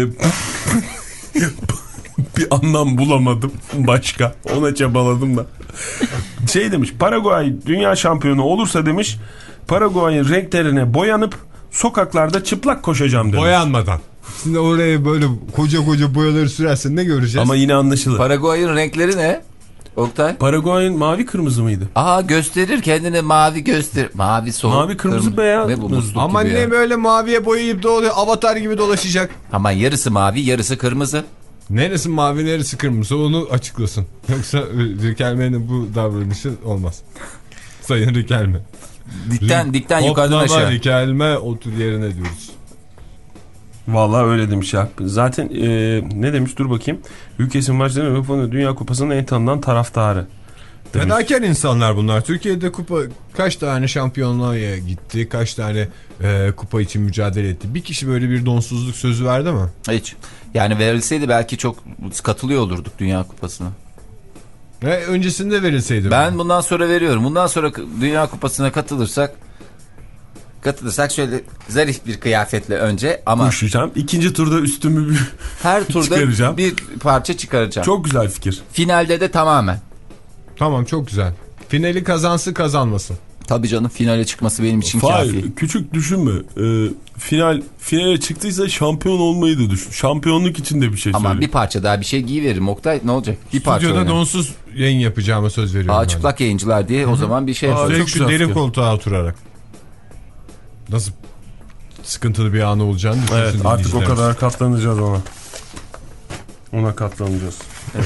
bir anlam bulamadım başka. Ona çabaladım da. Şey demiş Paraguay dünya şampiyonu olursa demiş Paraguay'ın renklerine boyanıp sokaklarda çıplak koşacağım demiş. Boyanmadan. Şimdi oraya böyle koca koca boyaları sürersen ne göreceğiz? Ama yine anlaşılır. Paraguay'ın renkleri ne? Oktay? Paraguay'ın mavi kırmızı mıydı? Aa gösterir kendini mavi göster. Mavi soğuk. Mavi, kırmızı, beyaz. Ne bu musluk Ama gibi ne ya. böyle maviye boyayıp da oluyor, avatar gibi dolaşacak. Ama yarısı mavi yarısı kırmızı. Neresi mavi neresi kırmızı onu açıklasın. Yoksa Rikelme'nin bu davranışı olmaz. Sayın Rikelme. Dikten dikten yukarıdan Hoplama aşağı. Rikelme otur yerine diyoruz. Vallahi öyle demiş ya. Zaten e, ne demiş dur bakayım. Ülkesi maçlarının Dünya Kupası'nın en tanınan taraftarı. Demiş. Fedakar insanlar bunlar. Türkiye'de kupa kaç tane şampiyonluğa gitti, kaç tane e, kupa için mücadele etti. Bir kişi böyle bir donsuzluk sözü verdi mi? Hiç. Yani verilseydi belki çok katılıyor olurduk Dünya Kupası'na. Ve öncesinde verilseydi. Ben mi? bundan sonra veriyorum. Bundan sonra Dünya Kupası'na katılırsak katılırsak şöyle zarif bir kıyafetle önce ama Koşacağım. İkinci turda üstümü bir... her turda Çıkaracağım. bir parça çıkaracağım. Çok güzel fikir. Finalde de tamamen. Tamam çok güzel. Finali kazansın kazanmasın. Tabii canım, finale çıkması benim için Hayır, kafi. küçük düşünme. Ee, final finale çıktıysa şampiyon olmayı da düşün. Şampiyonluk için de bir şey Ama söyle. bir parça daha bir şey giyiveririm Oktay, ne olacak? Bir parça Stüdyoda oyna. donsuz yayın yapacağıma söz veriyorum. Aa, çıplak yayıncılar diye. Hı-hı. O zaman bir şey Aa, Çok çok şu güzel derin fikir. koltuğa oturarak. Nasıl sıkıntılı bir anı olacağını düşünsün Evet, artık o dinleyicilerimiz. kadar katlanacağız ona. Ona katlanacağız.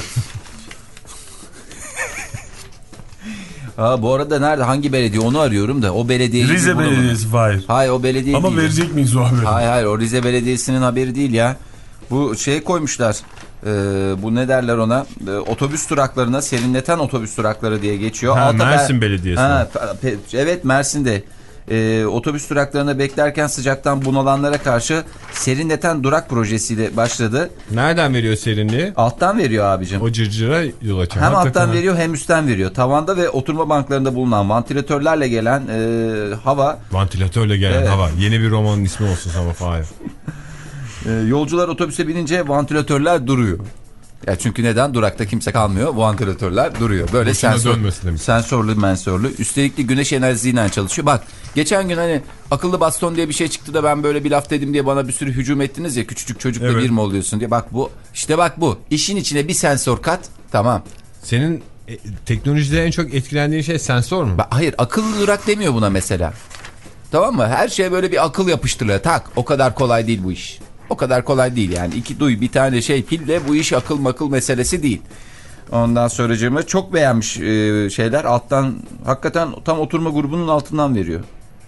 Ha, bu arada nerede, hangi belediye, onu arıyorum da o belediyeyi Rize bulamadım. Belediyesi hayır. Hayır, o belediye Ama değil. verecek miyiz o haberi? Hayır hayır, o Rize Belediyesi'nin haberi değil ya. Bu şey koymuşlar. E, bu ne derler ona? E, otobüs duraklarına, serinleten otobüs durakları diye geçiyor. Ha, Altta Mersin ben... Belediyesi. Ha, pe- evet, Mersin'de. E, otobüs duraklarına beklerken sıcaktan bunalanlara karşı serinleten durak projesiyle başladı. Nereden veriyor serinliği? Alttan veriyor abicim. O cırcıra yol açar. Hem Hakikaten alttan ha. veriyor hem üstten veriyor. Tavanda ve oturma banklarında bulunan vantilatörlerle gelen e, hava, Vantilatörle gelen Evet. hava. Yeni bir romanın ismi olsun sana Fahir. e, yolcular otobüse binince vantilatörler duruyor. Ya çünkü neden? Durakta kimse kalmıyor. Vantilatörler duruyor. Böyle Boşuna sensör, dönmesin demiş. sensörlü mensörlü. Üstelik de güneş enerjisiyle çalışıyor. Bak, geçen gün hani akıllı baston diye bir şey çıktı da ben böyle bir laf dedim diye bana bir sürü hücum ettiniz ya, küçücük çocukla Evet. bir mi oluyorsun diye. Bak bu, işte bak bu. İşin içine bir sensör kat, tamam. Senin e, teknolojide en çok etkilendiğin şey sensör mü? Ba- Hayır, akıllı durak demiyor buna mesela. Tamam mı? Her şeye böyle bir akıl yapıştırılıyor. Tak, o kadar kolay değil bu iş. O kadar kolay değil yani. İki duy, bir tane şey pille, bu iş akıl makıl meselesi değil. Ondan sonracığıma çok beğenmiş e, şeyler. Alttan hakikaten tam oturma grubunun altından veriyor.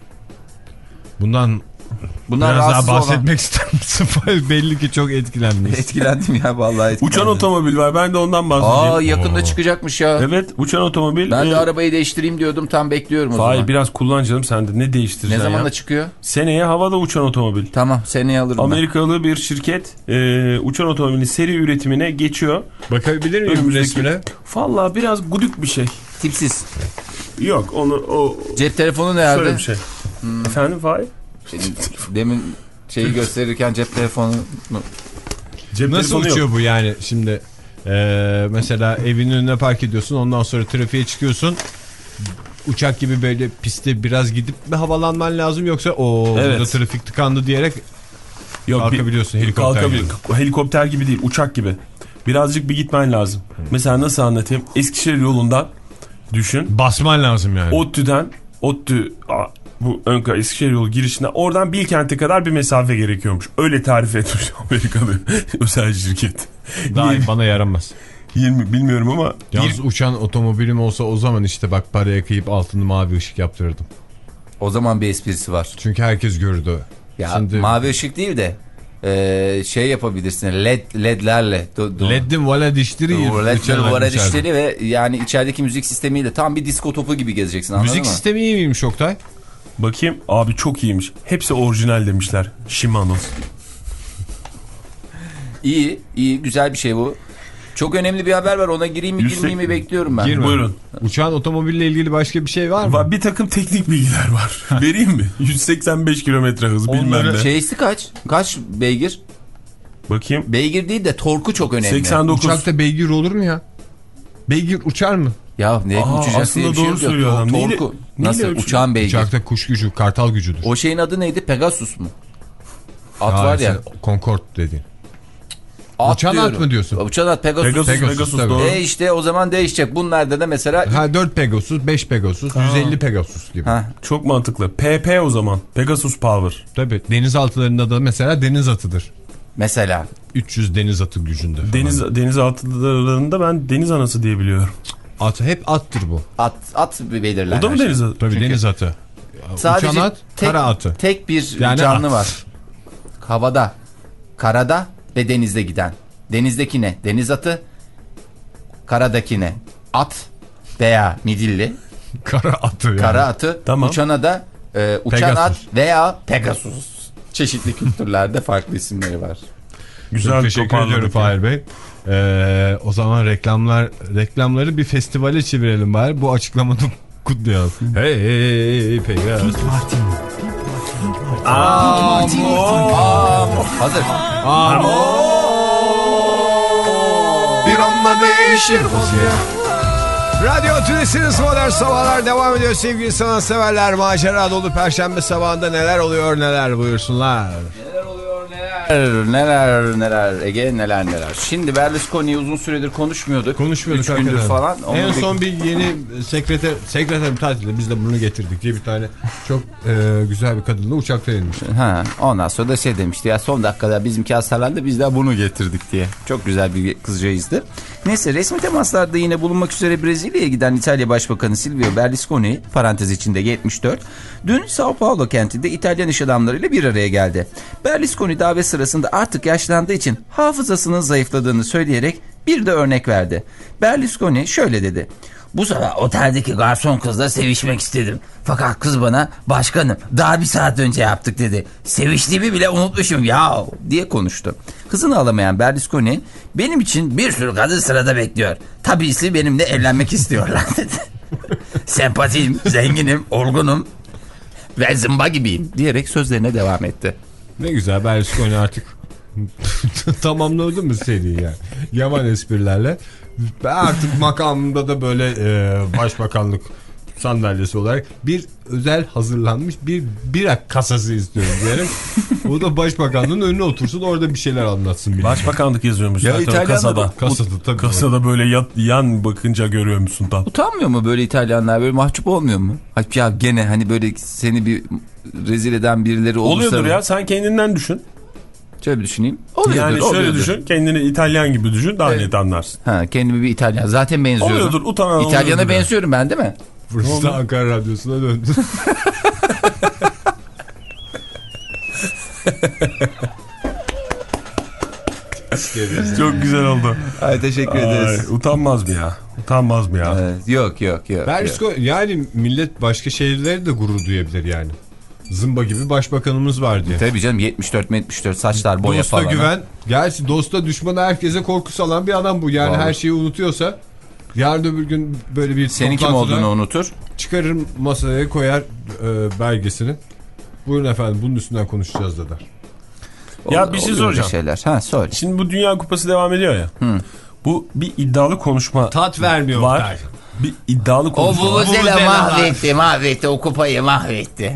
Bundan Bundan biraz daha rahatsız olan... bahsetmek ister misin? Fahir? Belli ki çok etkilenmiş. Etkilendim ya, vallahi etkilendim. Uçan otomobil var, ben de ondan bahsedeyim. Aa, yakında Oo. çıkacakmış ya. Evet, uçan otomobil. Ben de e, arabayı değiştireyim diyordum, tam bekliyorum o Hayır, zaman. biraz kullan canım sen de, ne Ne değiştireceksin zaman ya? da çıkıyor? Seneye havada uçan otomobil. Tamam, seneye alırım ben. Amerikalı bir şirket e, uçan otomobilin seri üretimine geçiyor. Bakabilir miyim Önümüzdeki- resmine? Vallahi biraz gudük bir şey. Tipsiz. Yok, onu o Cep telefonu nerede? şöyle bir şey. Hmm. Efendim Fahir? Demin şeyi gösterirken cep telefonu... Cep Nasıl telefonu yok. uçuyor bu yani şimdi? E, mesela evinin önüne park ediyorsun, ondan sonra trafiğe çıkıyorsun. Uçak gibi böyle pistte biraz gidip mi havalanman lazım, yoksa o Evet. burada trafik tıkandı diyerek Yok, kalkabiliyorsun bir- helikopter kalkabil- gibi. Helikopter gibi değil, uçak gibi. Birazcık bir gitmen lazım. Mesela nasıl anlatayım? Eskişehir yolundan düşün. Basman lazım yani. ODTÜ'den, ODTÜ a, bu Önka Eskişehir yolu girişinde, oradan Bilkent'e kadar bir mesafe gerekiyormuş. Öyle tarif etmiş Amerikalı özel şirket. Daha yirmi, bana yaramaz. yirmi bilmiyorum ama Yalnız uçan otomobilim olsa o zaman işte bak paraya kıyıp altını mavi ışık yaptırırdım. O zaman bir esprisi var. Çünkü herkes gördü. Ya Şimdi mavi ışık değil de e, şey yapabilirsin, led ledlerle. Do, do, Leddim valla dişleri yiyip ledler uçarak var uçardım. dişleri ve yani içerideki müzik sistemiyle tam bir disko topu gibi gezeceksin, anladın Müzik mı? sistemi iyi miymiş Oktay? bakayım abi, çok iyiymiş. Hepsi orijinal demişler. Shimano. İyi, iyi, güzel bir şey bu. Çok önemli bir haber var, ona gireyim mi Yüksek- girmeyeyim mi bekliyorum ben. Girme. Buyurun. Uçağın otomobille ilgili başka bir şey var mı? Var, bir takım teknik bilgiler var. Vereyim mi? yüz seksen beş kilometre hız bilmem Onların ne. şeysi kaç? Kaç beygir? Bakayım. Beygir değil de torku çok önemli. seksen dokuz. Uçakta beygir olur mu ya? Beygir uçar mı? Ya ne Aa, uçacak aslında diye bir şey doğru yok ya. söylüyor adam. Neyle- Torku. neyle Nasıl? ölçülüyor? Uçağın beygir. Uçakta kuş gücü, kartal gücüdür. O şeyin adı neydi? Pegasus mu? At Aa, var ya. sen Concorde dediğin. At Uçan at diyorum. mı diyorsun? Uçan at, Pegasus. Pegasus, Pegasus, Pegasus, tabii. doğru. E işte o zaman değişecek. Bunlarda da mesela... Ha dört Pegasus, beş Pegasus, yüz elli Pegasus gibi. Ha, Çok mantıklı. P P o zaman. Pegasus Power. Tabii denizaltılarında da mesela deniz atıdır. mesela. üç yüz deniz atı gücünde falan. Deniz deniz atlarında ben deniz anası diye biliyorum. At, hep attır bu. At, at belirler. O da mı her şey. deniz atı? Tabii Çünkü- deniz atı. Sadece Uçan at, tek, kara atı. tek bir Yani canlı at. var. Havada, karada ve denizde giden. Denizdeki ne? Deniz atı. Karadaki ne? At veya midilli. Kara atı yani. Kara atı. Tamam. Uçana da e, uçan Pegasus. at veya Pegasus. Çeşitli kültürlerde farklı isimleri var. Güzel Çok teşekkür toparladık ediyorum ya. Fahir Bey. Ee, o zaman reklamlar reklamları bir festivale çevirelim bari. Bu açıklamanı kutlayalım. Hey hey hey Pegasus. Hazır. Bir anda değişir vaziyet. Radyo Tülesi'niz Modern Sabahlar devam ediyor sevgili sanatseverler. Macera dolu perşembe sabahında neler oluyor neler buyursunlar. Neler oluyor neler neler neler Ege neler neler. Şimdi Berlusconi'yi uzun süredir konuşmuyorduk. Konuşmuyorduk üç gündür falan. En Onun son bir yeni sekreter sekreter tatilde biz de bunu getirdik diye bir tane çok e, güzel bir kadınla uçakta inmiş. Ha, ondan sonra da şey demişti ya son dakikada bizimki hastalandı biz de bunu getirdik diye. Çok güzel bir kızcağızdı. Neyse resmi temaslarda yine bulunmak üzere Brezilya'ya giden İtalya Başbakanı Silvio Berlusconi parantez içinde yetmiş dört dün Sao Paulo kentinde İtalyan iş adamlarıyla bir araya geldi. Berlusconi davet sırasında artık yaşlandığı için hafızasının zayıfladığını söyleyerek bir de örnek verdi. Berlusconi şöyle dedi. Bu sabah oteldeki garson kızla sevişmek istedim. Fakat kız bana başkanım daha bir saat önce yaptık dedi. Seviştiğimi bile unutmuşum ya diye konuştu. Hızını alamayan Berlusconi benim için bir sürü kadın sırada bekliyor. Tabisi benimle evlenmek istiyorlar dedi. Sempatiyim, zenginim, olgunum ve zımba gibiyim diyerek sözlerine devam etti. Ne güzel Berlusconi artık tamamladı mı seriyi yani. Yaman esprilerle. Ben artık makamında da böyle e, başbakanlık sandalyesi olarak bir özel hazırlanmış bir bira kasası istiyorum diyelim. O da başbakanlığın önüne otursun orada bir şeyler anlatsın. Bile. Başbakanlık yazıyormuş ya zaten kasada. Kasada tabii. Kasada böyle yat, yan bakınca görüyor musun tam? Utanmıyor mu böyle İtalyanlar böyle mahcup olmuyor mu? Ya gene hani böyle seni bir rezil eden birileri olursa. Oluyordur ya sen kendinden düşün. Şöyle bir düşüneyim. Oluyordur, yani şöyle oluyordur. düşün kendini İtalyan gibi düşün daha evet. net anlarsın. Ha, kendimi bir İtalyan zaten benziyorum. Oluyordur utanan İtalyana benziyorum ben değil mi? Burası da Ankara Radyosu'na döndü. Çok güzel oldu. Ay, teşekkür Ay, ederiz. Utanmaz mı ya? Utanmaz mı ya? Evet, yok yok yok. Berlusconi yani millet başka şehirleri de gurur duyabilir yani. Zımba gibi başbakanımız var diye. Tabii canım yetmiş dört yetmiş dört saçlar boya dosta falan. Dosta güven. Gerçi dosta düşmana herkese korku salan bir adam bu. Yani vallahi. Her şeyi unutuyorsa yarın öbür gün böyle bir senin kim olduğunu unutur. Çıkarır masaya koyar e, belgesini. Buyurun efendim bunun üstünden konuşacağız da der. Ya o, bir şey soracağım. Şeyler. Ha, sor. Şimdi bu Dünya Kupası devam ediyor ya. Hı. Bu bir iddialı konuşma. Tat vermiyor. Var. Der. Bir iddialı konuşma. O Vuvuzela mahvetti mahvetti o kupayı mahvetti.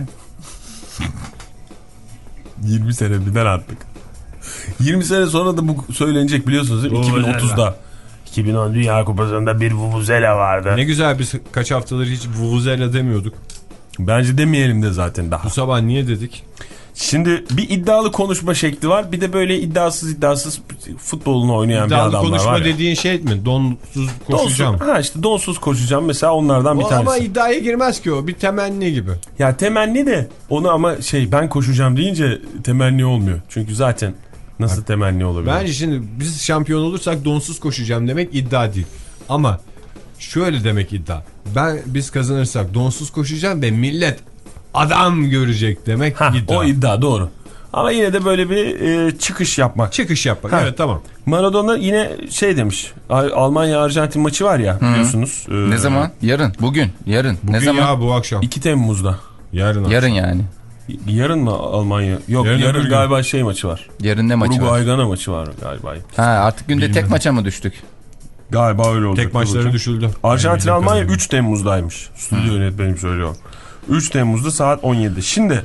yirmi sene birden artık. yirmi sene sonra da bu söylenecek biliyorsunuz değil mi? iki bin otuzda. iki bin on Dünya Kupası'nda bir Vuvuzela vardı. Ne güzel biz kaç haftadır hiç Vuvuzela demiyorduk. Bence demeyelim de zaten daha. Bu sabah niye dedik? Şimdi bir iddialı konuşma şekli var. Bir de böyle iddiasız iddiasız futbolunu oynayan iddialı bir adamlar var. İddialı konuşma ya. dediğin şey mi? Donsuz koşacağım. Donsuz, ha işte donsuz koşacağım mesela onlardan o bir tanesi. Ama iddiaya girmez ki o. Bir temenni gibi. Ya temenni de onu ama şey ben koşacağım deyince temenni olmuyor. Çünkü zaten nasıl Bak, temenni olabilir? Bence şimdi biz şampiyon olursak donsuz koşacağım demek iddia değil. Ama şöyle demek iddia. Ben biz kazanırsak donsuz koşacağım ve millet adam görecek demek ha, iddia. O iddia doğru. Ama yine de böyle bir e, çıkış yapmak. Çıkış yapmak. Ha. Evet tamam. Maradona yine şey demiş. Almanya Arjantin maçı var ya Hı. biliyorsunuz. E, ne zaman? Yarın. Bugün. Yarın. Bugün ne zaman? Ya bu akşam. iki Temmuz'da. Yarın. Yarın yani. Yarın mı Almanya? Yok yarın, yarın galiba şey maçı var. Yarın ne maçı Uruguay var? Uruguay Gana maçı var galiba. Ha artık günde Bilmiyorum. Tek maça mı düştük? Galiba öyle oldu. Tek maçları düşüldü. Arjantin Almanya üç Temmuz'daymış. Stüdyo yönetmenim söylüyor. üç Temmuz'da saat on yedi. Şimdi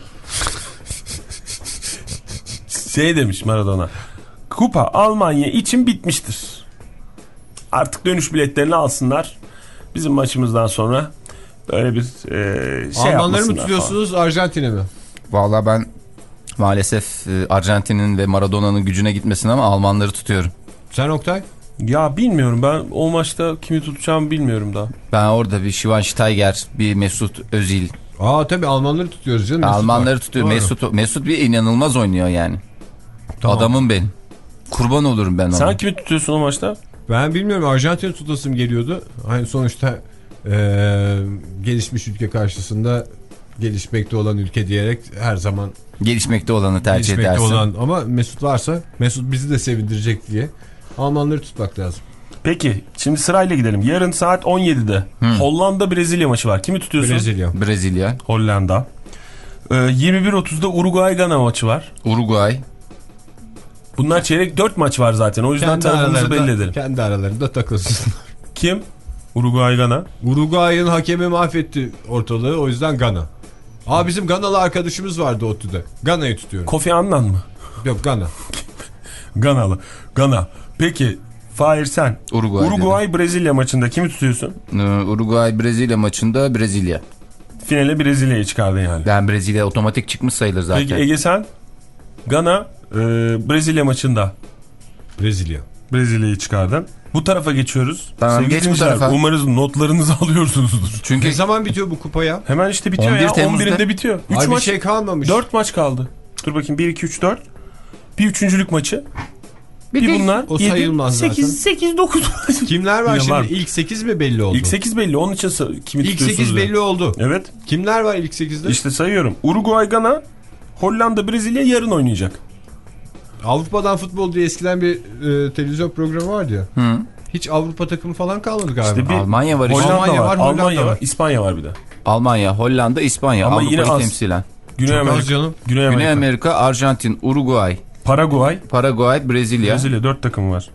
şey demiş Maradona. Kupa Almanya için bitmiştir. Artık dönüş biletlerini alsınlar. Bizim maçımızdan sonra böyle bir e, şey Almanları mı tutuyorsunuz falan. Arjantin'e mi? Vallahi ben maalesef Arjantin'in ve Maradona'nın gücüne gitmesin ama Almanları tutuyorum. Sen Oktay? Ya bilmiyorum ben o maçta kimi tutacağımı bilmiyorum daha. Ben orada bir Schweinsteiger, bir Mesut Özil. Aa tabii Almanları tutuyoruz canım. Mesut Almanları var. tutuyor. Mesut, Mesut bir inanılmaz oynuyor yani. Tamam. Adamım benim. Kurban olurum ben ona. Sen kimi tutuyorsun o maçta? Ben bilmiyorum. Arjantin tutasım geliyordu. Hani sonuçta ee, gelişmiş ülke karşısında gelişmekte olan ülke diyerek her zaman gelişmekte olanı tercih gelişmekte edersin. Olan, ama Mesut varsa Mesut bizi de sevindirecek diye Almanları tutmak lazım. Peki şimdi sırayla gidelim. Yarın saat on yedide hmm. Hollanda Brezilya maçı var. Kimi tutuyorsun? Brezilya. Brezilya. Hollanda. Ee, yirmi bir otuzda Uruguay Gana maçı var. Uruguay. Bunlar çeyrek dört maç var zaten. O yüzden tarafımızı belli edelim. Kendi aralarında takılsınlar. Kim? Uruguay Gana. Uruguay'ın hakemi mahvetti ortalığı, o yüzden Gana. Aa, bizim Ganalı arkadaşımız vardı ODTÜ'de. Gana'yı tutuyorum. Kofi Annan mı? Yok, Gana. Ganalı. Gana. Peki Fahir sen. Uruguay, Uruguay Brezilya maçında kimi tutuyorsun? Ee, Uruguay Brezilya maçında Brezilya. Finale Brezilya'yı çıkardın yani. Ben Brezilya otomatik çıkmış sayılır zaten. Peki Ege sen? Gana e, Brezilya maçında Brezilya. Brezilya'yı çıkardın. Bu tarafa geçiyoruz. Tamam, Sevgili geç bu dinleyiciler, tarafa. Umarız notlarınızı alıyorsunuzdur. Çünkü Ne zaman bitiyor bu kupa ya? Hemen işte bitiyor on bir ya. Temmuz'da. on birinde bitiyor. üç Ay, bir maç, şey kalmamış. dört maç kaldı. Dur bakayım, bir iki üç dört. Bir üçüncülük maçı. Bir bunlar. O sayılmaz zaten. sekiz dokuz. Kimler var Yine şimdi? var. İlk sekiz mi belli oldu? İlk sekiz belli. Onun için sa- kimi İlk tutuyorsunuz? sekiz ya? belli oldu. Evet. Kimler var ilk sekizde? İşte sayıyorum. Uruguay, Gana, Hollanda, Brezilya yarın oynayacak. Avrupa'dan futbol diye eskiden bir e, televizyon programı vardı ya. Hı. Hiç Avrupa takımı falan kalmadı galiba. İşte bir Almanya var işte. Hollanda Almanya var, var, Hollanda Almanya var, var. İspanya var bir de. Almanya, Hollanda, İspanya. Ama yine Avrupa'yı az. temsilen. Güney Çok Amerika. az canım. Güney Amerika. Güney Amerika, Arjantin, Uruguay, Paraguay, Paraguay, Brezilya. Brezilya dört takım var.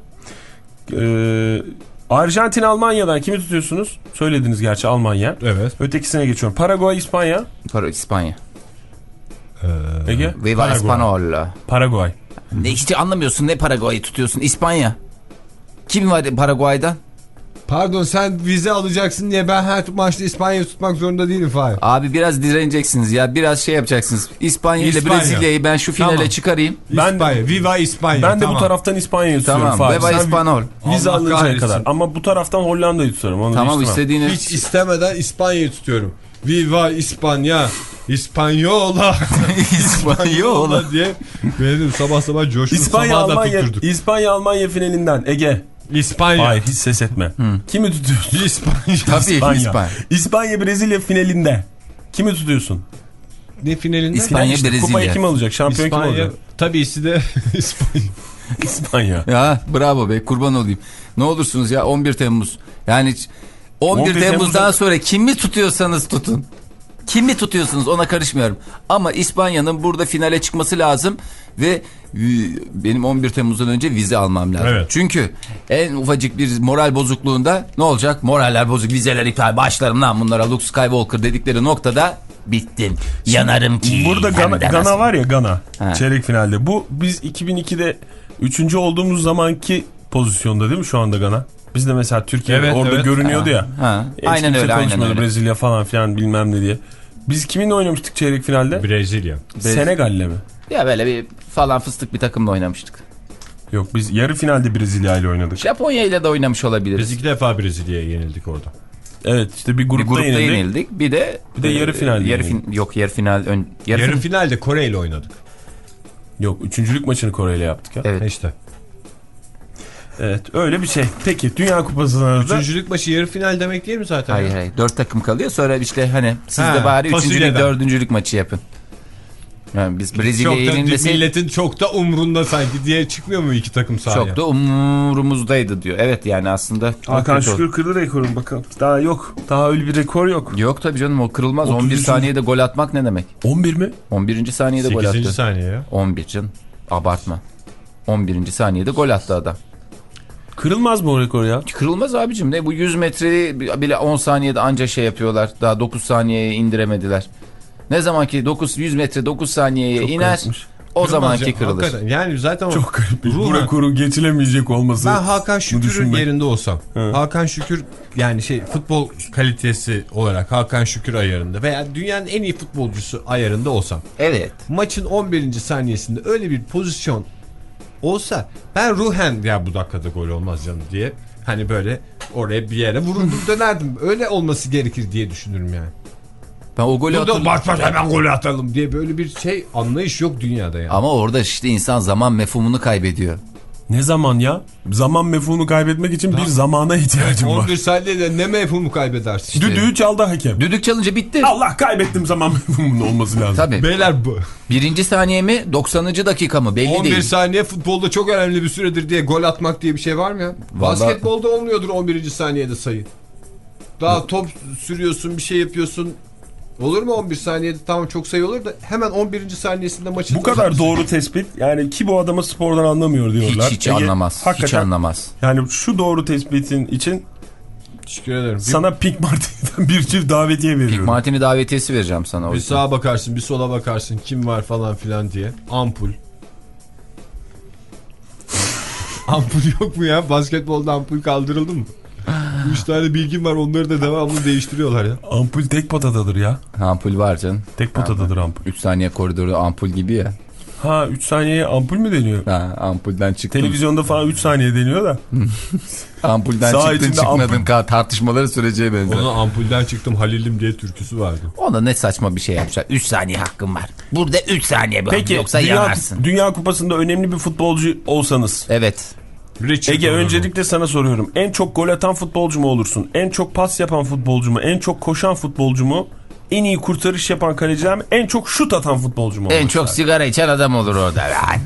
Ee, Arjantin, Almanya'dan kimi tutuyorsunuz? Söylediniz gerçi Almanya. Evet. Ötekisine geçiyorum. Paraguay, İspanya. Para, İspanya. Ee, Ege. Viva Paraguay. Espanola. Paraguay. Ne işte anlamıyorsun, ne Paraguay'ı tutuyorsun? İspanya. Kim var Paraguay'dan? Pardon, sen vize alacaksın diye ben her maçta İspanya'yı tutmak zorunda değilim Fahir. Abi biraz direneceksiniz ya. Biraz şey yapacaksınız. İspanya ile İspanya. Brezilya'yı ben şu finale Tamam. çıkarayım. Ben- İspanya. Viva İspanya. Ben de tamam. bu taraftan İspanya'yı tutuyorum. Tamam. Fahir. Viva Sen Espanol. Vize Allah alıncaya kahretsin. kadar. Ama bu taraftan Hollanda'yı tutarım. Onu Tamam, değiştirmem. istediğiniz. Hiç istemeden İspanya'yı tutuyorum. Viva İspanya. İspanyola. İspanyola. diye benim sabah sabah coşkun İspanya, sabah da Almanya, tutturduk. İspanya, Almanya finalinden. Ege. İspanya. Hayır, hiç ses etme. Kimi tutuyorsun? İspanya. Tabii İspanya. İspanya. İspanya, Brezilya finalinde. Kimi tutuyorsun? Ne finalinde? İspanya, İşte Brezilya. kupayı kim alacak? Şampiyon kim İspanya. olacak? Tabiisi de İspanya. İspanya. Ya bravo be, kurban olayım. Ne olursunuz ya, on bir Temmuz. Yani on bir, on bir Temmuz'dan Temmuz'da sonra kimi tutuyorsanız tutun. Kimi tutuyorsunuz ona karışmıyorum. Ama İspanya'nın burada finale çıkması lazım ve e, benim on bir Temmuz'dan önce vize almam lazım. Evet. Çünkü en ufacık bir moral bozukluğunda ne olacak? Moraller bozuk, vizeler iptal, başlarım lan bunlara, Luke Skywalker dedikleri noktada bittim. Yanarım ki. Burada Gana, Gana var ya, Gana. Ha. Çeyrek finalde. Bu biz iki bin ikide üçüncü olduğumuz zamanki pozisyonda değil mi şu anda Gana? Biz de mesela Türkiye Evet, orada evet. görünüyordu ya. Ha. Hiç Aynen kimse öyle, aynen konuşmadı, öyle. Brezilya falan filan bilmem ne diye. Biz kiminle oynamıştık çeyrek finalde? Brezilya. Senegal'le mi? Ya böyle bir falan fıstık bir takımla oynamıştık. Yok, biz yarı finalde Brezilya ile oynadık. Japonya ile de oynamış olabiliriz. Biz iki defa Brezilya'ya yenildik orada. Evet, işte bir grupta, Bir grupta yenildik. yenildik. Bir de Bir de yarı finalde yarı yenildik. fin, yok yarı final ön yarı, Yarı fin- finalde Kore ile oynadık. Yok, üçüncülük maçını Kore ile yaptık ya. Evet. İşte. Evet, öyle bir şey. Peki Dünya Kupası'nda Üçüncülük maçı yarı final demek değil mi zaten? Hayır hayır. Dört takım kalıyor. Sonra işte hani siz Ha, de bari üçüncülük, fasulyeden. dördüncülük maçı yapın. Yani biz Brezilya'yı Çok da yenilmeseydik milletin çok da umrunda sanki diye çıkmıyor mu iki takım sahaya? çok da umurumuzdaydı diyor. Evet yani aslında çok Hakan kötü oldu. Şükür kırdı rekorunu bakalım. Daha yok. Daha öyle bir rekor yok. Yok tabii canım, o kırılmaz. otuz on bir üçüncü saniyede gol atmak ne demek? on bir mi? on birinci saniyede gol sekizinci attı. saniye ya. on bir canım. Abartma. on birinci saniyede gol attı adam. Kırılmaz mı o rekor ya? Kırılmaz abicim, ne bu yüz metreyi bile on saniyede anca şey yapıyorlar. Daha dokuz saniyeye indiremediler. Ne zaman ki dokuz yüz metre dokuz saniyeye Çok iner garipmiş. o Kırılmaz zamanki ya, kırılır. hakikaten. Yani zaten Çok garip. Bu Ruhen- rekoru geçilemeyecek olması. Ben Hakan Şükür'ün düşünmek. yerinde olsam. Hı. Hakan Şükür yani şey futbol kalitesi olarak Hakan Şükür ayarında veya dünyanın en iyi futbolcusu ayarında olsam. Evet. Maçın on birinci saniyesinde öyle bir pozisyon olsa ben ruhen ya bu dakikada gol olmaz canım diye hani böyle oraya bir yere vururdum dönerdim. Öyle olması gerekir diye düşünürüm yani. Ben o golü Burada hatırlıyorum. bak bak hemen golü atalım diye böyle bir şey anlayış yok dünyada yani. Ama orada işte insan zaman mefhumunu kaybediyor. Ne zaman ya? Zaman mefhumunu kaybetmek için bir zamana ihtiyacım var. on bir saniyede ne mefhumu kaybedersin? Düdüğü çaldı hakem. Düdük çalınca bitti. Allah, kaybettim, zaman mefhumunun olması lazım. Tabii. Beyler bu. Birinci saniye mi doksanıncı dakika mı belli on bir değil. saniye futbolda çok önemli bir süredir diye gol atmak diye bir şey var mı ya? Vallahi- Basketbolda olmuyordur on birinci saniyede sayı. Daha top sürüyorsun bir şey yapıyorsun. Olur mu on bir saniyede tamam çok sayı olur da hemen on birinci saniyesinde maçı... Bu kadar doğru tespit, yani ki bu adama spordan anlamıyor diyorlar. Hiç hiç Ege, anlamaz. Hiç hakikaten, anlamaz. Yani şu doğru tespitin için Teşekkür ederim. Sana Pink Martini'den bir çift davetiye veriyorum. Pink Martini davetiyesi vereceğim sana. Bir sağa bakarsın, bir sola bakarsın, kim var falan filan diye. Ampul. Ampul yok mu ya? Basketbolda ampul kaldırıldı mı? Üç tane bilgim var, onları da devamlı değiştiriyorlar ya. Ampul tek potadadır ya. Ampul var canım. Tek potadadır ampul. üç saniye koridoru ampul gibi ya. Ha üç saniyeye ampul mü deniyor? Ha, ampulden çıktım. Televizyonda falan üç saniye deniyor da. Ampulden Sağ çıktın içinde çıkmadın ampul. tartışmaları süreceğe benzer. Ona ampulden çıktım Halil'im diye türküsü vardı. Ona ne saçma bir şey yapacak. üç saniye hakkım var. Burada üç saniye bir Peki hakkım, yoksa dünya, yanarsın. Dünya Kupası'nda önemli bir futbolcu olsanız. Evet. Richard Ege olur öncelikle sana soruyorum. En çok gol atan futbolcu mu olursun? En çok pas yapan futbolcu mu? En çok koşan futbolcu mu? En iyi kurtarış yapan kaleciler mi? En çok şut atan futbolcu mu? En çok sigara içen adam olur orada.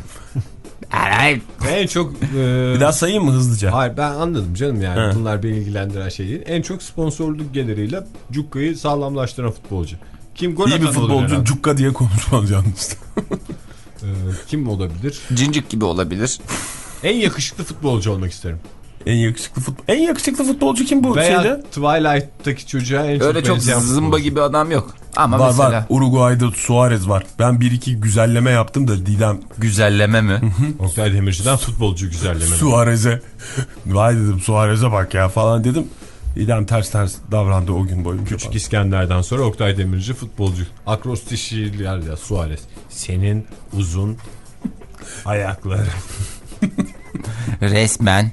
bu. En çok... E... Bir daha sayayım mı hızlıca? Hayır, ben anladım canım yani. He. Bunlar beni ilgilendiren şey değil. En çok sponsorluk geliriyle Cukka'yı sağlamlaştıran futbolcu. Kim gol İyi atan bir olur futbolcu herhalde. cukka diye konuşmaz yalnız. Ee, kim olabilir? Cincik gibi olabilir. En yakışıklı futbolcu olmak isterim. En yakışıklı futbol En yakışıklı futbolcu kim bu Veya şeyde? Twilight'taki çocuğa en çok Öyle çok benzeyen zımba futbolcu. gibi adam yok. Ama Var mesela var. Uruguay'da Suarez var. Ben bir iki güzelleme yaptım da Didem güzelleme mi? Oktay Demirci'den futbolcu güzelleme. Suarez'e vay dedim Suarez'e bak ya falan dedim. Didem ters ters davrandı o gün boyunca. Küçük İskender'den sonra Oktay Demirci futbolcu. Akrostişiler ya Suarez. Senin uzun ayakları. Resmen.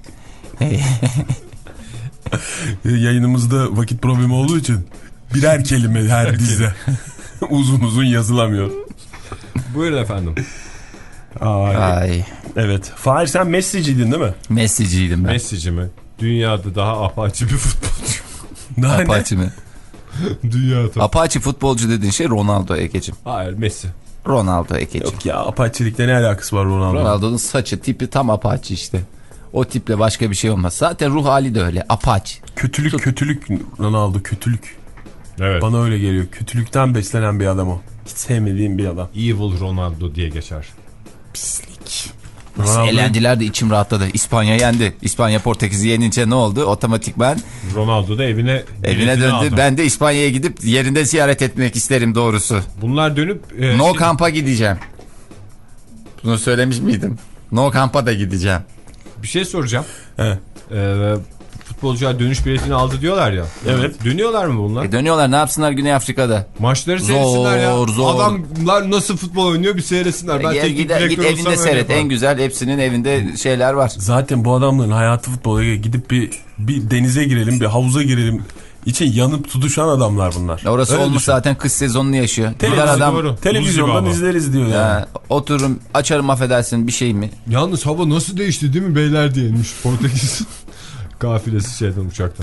Yayınımızda vakit problemi olduğu için birer kelime her dizide uzun uzun yazılamıyor. Buyurun efendim. Ay. Ay. Evet. Fahir sen Messi'ciydin değil mi? Messi'ciydim ben. Messi'ci mi? Dünyada daha apaçı bir futbolcu. Ne? Apache mi? Dünyada. Apache futbolcu dediğin şey Ronaldo Ege'cim. Hayır, Messi. Ronaldo Ege'cim. Yok ya apaçilikle ne alakası var Ronaldo'nun? Ronaldo'nun saçı tipi tam Apache işte. O tiple başka bir şey olmaz. Zaten ruh hali de öyle. Apache. Kötülük Tut. kötülük Ronaldo kötülük. Evet. Bana öyle geliyor. Kötülükten beslenen bir adam o. Hiç sevmediğim bir adam. Evil Ronaldo diye geçer. Pislik. Ronaldo- Eğlendiler de içim rahatladı. İspanya yendi. İspanya Portekiz'i yenince ne oldu? Otomatikman Ronaldo da evine evine biletini döndü. aldı. Ben de İspanya'ya gidip yerinde ziyaret etmek isterim doğrusu. Bunlar dönüp e, No şey- Camp'a gideceğim. Bunu söylemiş miydim? No Camp'a da gideceğim. bir şey soracağım. He. Ee, futbolcular dönüş biletini aldı diyorlar ya. Evet. Dönüyorlar mı bunlar? E dönüyorlar, ne yapsınlar Güney Afrika'da? Maçları Zor, seyretsinler ya. zor. Adamlar nasıl futbol oynuyor bir seyretsinler. Ben Gel, teknik git, direktör git olsam evinde öyle seyret. yaparım. En güzel hepsinin evinde şeyler var. Zaten bu adamların hayatı futbola gidip bir bir denize girelim, bir havuza girelim için yanıp tutuşan adamlar bunlar. Orası Öyle olmuş düşün. zaten, kış sezonunu yaşıyor. Gider Televizyon- adam Doğru. Televizyondan Buz gibi izleriz diyor yani. ya, otururum açarım affedersin bir şey mi? Yalnız hava nasıl değişti değil mi beyler diyemiş Portekiz kafilesi şeyden uçaktan.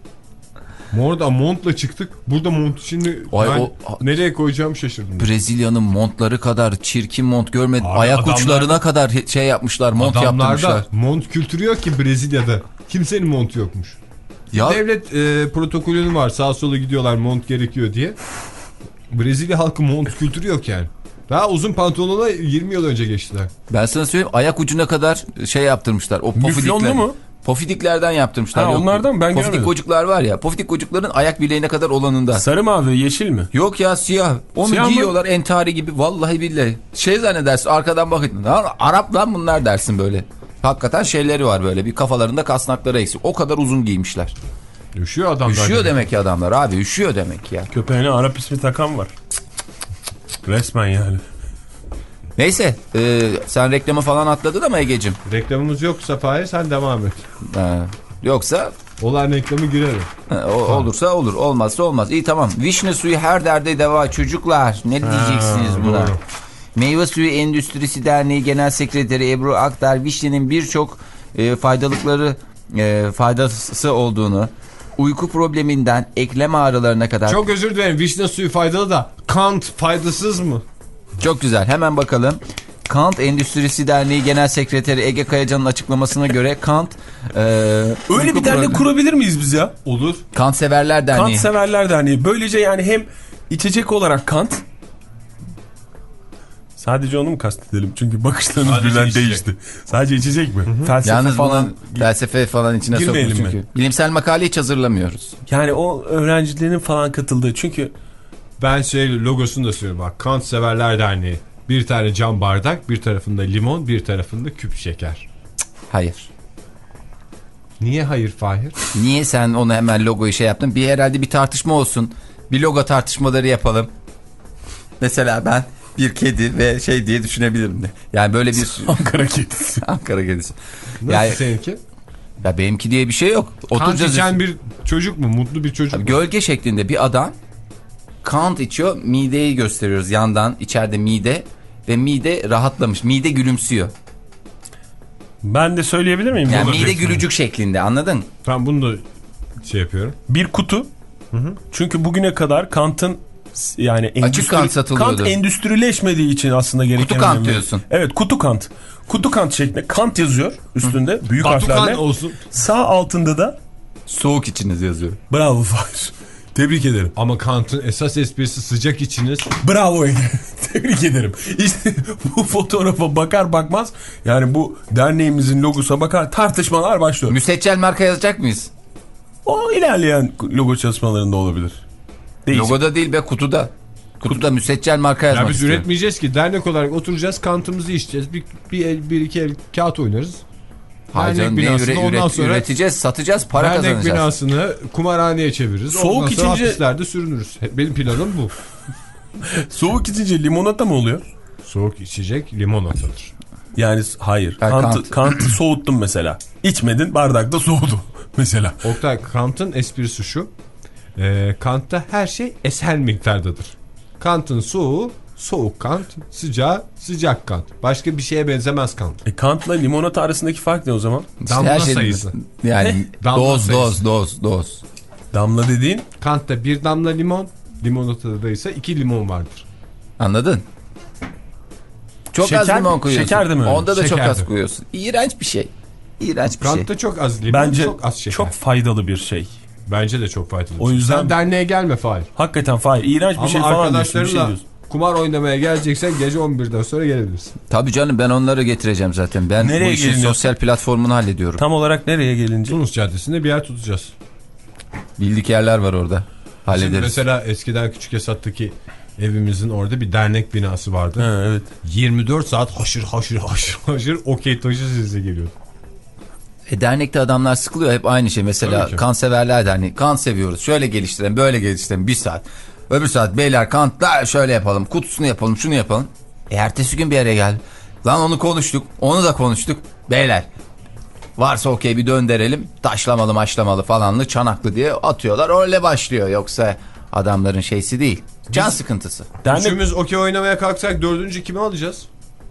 Orada montla çıktık. Burada montu şimdi Ay, ben o- nereye koyacağımı şaşırdım. Brezilya'nın montları kadar çirkin mont görmedim. Abi Ayak adamlar- uçlarına kadar şey yapmışlar, mont yaptırmışlar. Adamlarda mont kültürü yok ki Brezilya'da. Kimsenin montu yokmuş. Ya Devlet e, protokolünü var, sağa sola gidiyorlar mont gerekiyor diye. Brezilya halkı mont kültürü yok yani. Daha uzun pantolona yirmi yıl önce geçtiler. ben sana söyleyeyim, ayak ucuna kadar şey yaptırmışlar. O Müflonlu pofidikler. mu? Pofidiklerden yaptırmışlar. Ha, Yok, onlardan mı? Ben Pofidik görmedim. kocuklar var ya. Pofidik kocukların ayak bileğine kadar olanında. Sarı mavi, yeşil mi? Yok ya, siyah. Onu Siyah mı? giyiyorlar entari gibi. Vallahi billahi. Şey zannedersin, arkadan bakın. Lan Arap lan bunlar dersin böyle. Hakikaten şeyleri var böyle. Bir kafalarında kasnakları eksik. O kadar uzun giymişler. Üşüyor adamlar. Üşüyor demek ki adamlar abi. Üşüyor demek ya. Köpeğine Arap ismi takan var. Resmen yani. Neyse. E, sen reklamı falan atladın ama Ege'cim. Reklamımız yoksa Fahir sen devam et. Ha, yoksa Olan reklamı girelim. ha, o, olursa olur. Olmazsa olmaz. İyi tamam. Vişne suyu her derde deva çocuklar. Ne diyeceksiniz buna? doğru. Meyve Suyu Endüstrisi Derneği Genel Sekreteri Ebru Aktar, vişnenin birçok e, faydalıkları e, faydası olduğunu, uyku probleminden eklem ağrılarına kadar. Çok özür dilerim, vişne suyu faydalı da Kant faydasız mı? Çok güzel. Hemen bakalım. Kant Endüstrisi Derneği Genel Sekreteri Ege Kayacan'ın açıklamasına göre Kant e, Öyle bir dernek kurabilir miyiz biz ya? Olur. Kant Severler Derneği. Kant Severler Derneği. Böylece yani hem içecek olarak Kant, Sadece onu mu kastedelim? Çünkü bakışlarınız Sadece birden içecek. değişti. Sadece içecek mi? Felsefe Yalnız falan. bunun felsefe falan içine Girmeyelim sokmuş çünkü. mi? Bilimsel makale hiç hazırlamıyoruz. Yani o öğrencilerin falan katıldığı. Çünkü Ben şey logosunu da söylüyorum bak. Kant Severler Derneği. Bir tane cam bardak, bir tarafında limon, bir tarafında küp şeker. Hayır. Niye hayır Fahir? Niye sen onu hemen logoyu şey yaptın? Bir herhalde bir tartışma olsun. Bir logo tartışmaları yapalım. Mesela ben bir kedi ve şey diye düşünebilirim de. Yani böyle bir Ankara kedisi. Ankara kedisi. Nasıl Yani, seninki? ya benimki diye bir şey yok. Kant Oturacağız. içen bir çocuk mu? Mutlu bir çocuk Abi, mu? gölge şeklinde bir adam Kant içiyor. Mideyi gösteriyoruz yandan. İçeride mide ve mide rahatlamış. Mide gülümsüyor. Ben de söyleyebilir miyim? Yani Olabilir. mide gülücük şeklinde, anladın? Ben bunu da şey yapıyorum. Bir kutu. Hı hı. Çünkü bugüne kadar Kant'ın yani endüstri, Kant satılıyordu. Kant endüstrileşmediği için aslında gereken. Kutu Kant önemli. diyorsun. Evet, kutu Kant. Kutu Kant şeklinde Kant yazıyor üstünde büyük Batukan harflerle. olsun. Sağ altında da Soğuk içiniz yazıyor. bravo Fahir. Tebrik ederim. Ama Kant'ın esas esprisi sıcak içiniz. Bravo Ege. Tebrik ederim. İşte bu fotoğrafa bakar bakmaz yani bu derneğimizin logosuna bakar tartışmalar başlıyor. Müseccel marka yazacak mıyız? O ilerleyen logo çalışmalarında olabilir. Değişik. Logoda değil be, kutuda. Kutuda müseccel marka yazmak Ya biz istiyorum. üretmeyeceğiz ki. Dernek olarak oturacağız. Kant'ımızı içeceğiz. Bir, bir, bir iki el kağıt oynarız. Hayır Dernek canım, ne binasını üre, ondan üret, sonra üreteceğiz, satacağız, para dernek kazanacağız. binasını kumarhaneye çeviririz. Soğuk Ondan sonra içince- hapislerde sürünürüz. Benim planım bu. Soğuk içince limonata mı oluyor? Soğuk içecek limonatadır. Yani hayır. Ha, Kant'ı, Kant. Kant'ı soğuttun mesela. İçmedin, bardakta soğudu mesela. Oktay, Kant'ın esprisi şu. E, Kant'ta her şey esel miktardadır. Kant'ın soğuğu soğuk Kant, sıcağı sıcak Kant. Başka bir şeye benzemez Kant. E Kant'la limonata arasındaki fark ne o zaman? Damla Her şey- sayısı. Yani Damla doz, sayısı. doz doz doz. Damla dediğin Kant'ta bir damla limon, limonatada ise iki limon vardır. Anladın? Çok Şeker az mi? limon koyuyorsun. Şeker de mi öyle? Onda da çok Şeker az de. koyuyorsun. İğrenç bir şey. İğrenç bir şey. Kant'ta çok az limon, bence çok az şeker. çok faydalı bir şey. Bence de çok faydalı. O yüzden- Sen derneğe gelme Fahir. Hakikaten Fahir. İğrenç bir Ama şey falan diyorsun. Bir şey arkadaşlarınla diyorsun. kumar oynamaya geleceksen gece on birden sonra gelebilirsin. Tabii canım, ben onları getireceğim zaten. Ben Nereye bu işin geliniyor? sosyal platformunu hallediyorum. Tam olarak nereye gelince? Tunus Caddesi'nde bir yer tutacağız. Bildik yerler var orada. Bizim Hallederiz. mesela eskiden Küçük Esat'taki evimizin orada bir dernek binası vardı. Ha, evet. yirmi dört saat haşır haşır haşır haşır okey taşı sesi geliyordu. E, dernekte adamlar sıkılıyor, hep aynı şey. Mesela Tabii ki. kan severler derneği. Kan seviyoruz. Şöyle geliştirelim, böyle geliştirelim. Bir saat. Öbür saat beyler kantlar şöyle yapalım. Kutusunu yapalım, şunu yapalım. E, ertesi gün bir araya geldi. Lan onu konuştuk. Onu da konuştuk. Beyler varsa okey bir döndürelim. Taşlamalı maşlamalı falanlı çanaklı diye atıyorlar. Öyle başlıyor. Yoksa adamların şeysi değil. Can sıkıntısı. Dernek... Üçümüz okey oynamaya kalksak dördüncü kimi alacağız?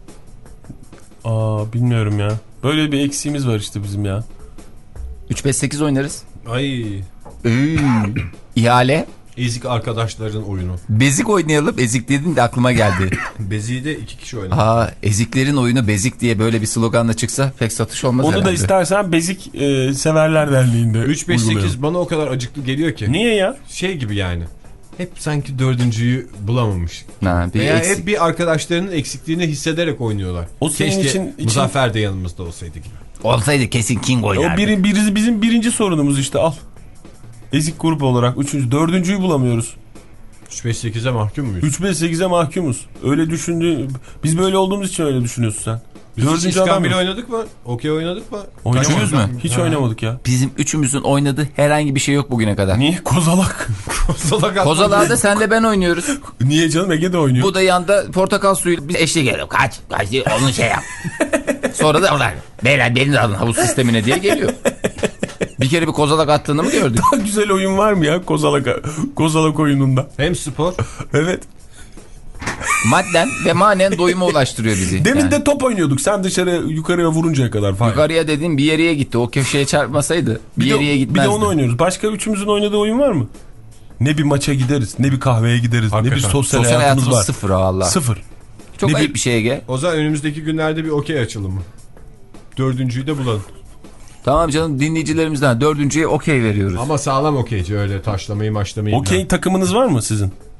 Aa, bilmiyorum ya. Böyle bir eksiğimiz var işte bizim ya. üç beş sekiz oynarız. Ay, Üy. İhale. ezik arkadaşların oyunu. Bezik oynayalım. Ezik dedin de aklıma geldi. Bezi'yi de iki kişi oynadı. Aa, eziklerin oyunu bezik diye böyle bir sloganla çıksa pek satış olmaz Onu herhalde. da istersen Bezik e, Severler Derneği'nde üç beş uygulayalım. sekiz bana o kadar acıklı geliyor ki. Niye ya? Şey gibi yani. Hep sanki dördüncüyü bulamamış. Ha, bir Veya eksik. hep bir arkadaşlarının eksikliğini hissederek oynuyorlar. O senin Keşke için- için- Muzaffer de yanımızda olsaydı gibi. Olsaydı kesin King oynardı. O biri, biri, bizim birinci sorunumuz işte, al. Ezik grup olarak üçüncü, dördüncüyü bulamıyoruz. üç beş sekize mahkum muyuz? üç beş sekize mahkumuz. Öyle düşündü. Biz böyle olduğumuz için öyle düşünüyorsun sen. Biz hiç Dördüncü adam İskambil yok. oynadık mı? Okey oynadık mı? Oynamadık. Üçümüz mü? Hiç Ha. oynamadık ya. Bizim üçümüzün oynadığı herhangi bir şey yok bugüne kadar. Niye? Kozalak. Salak Kozalarda senle ben oynuyoruz. Niye canım? Ege de oynuyor. Bu da yanda portakal suyu. Biz eşlik edelim. Kaç. Kaç diye onun şey yap. Sonra da onlar. Beyler beni de alın havuz sistemine diye geliyor. Bir kere bir kozalak attığını mı gördük? Daha güzel oyun var mı ya Kozalak, Kozalak oyununda? Hem spor. Evet. Madden ve manen doyuma ulaştırıyor bizi. Demin Yani. de top oynuyorduk. Sen dışarı yukarıya vuruncaya kadar falan. Yukarıya dediğin bir yere gitti. O köşeye çarpmasaydı bir, Bir de, yere bir gitmezdi. de onu oynuyoruz. Başka üçümüzün oynadığı oyun var mı? Ne bir maça gideriz, ne bir kahveye gideriz, ne bir Hakikaten. sosyal, Sosyal hayatımız, hayatımız var. sıfır valla. Sıfır. Çok Ne ayıp bir- bir şey Ege. O zaman önümüzdeki günlerde bir okey açılımı. Dördüncüyü de bulalım. Tamam canım, dinleyicilerimizden dördüncüye okey veriyoruz. Ama sağlam okeyci, öyle taşlamayı maşlamayı. Okey takımınız var mı sizin?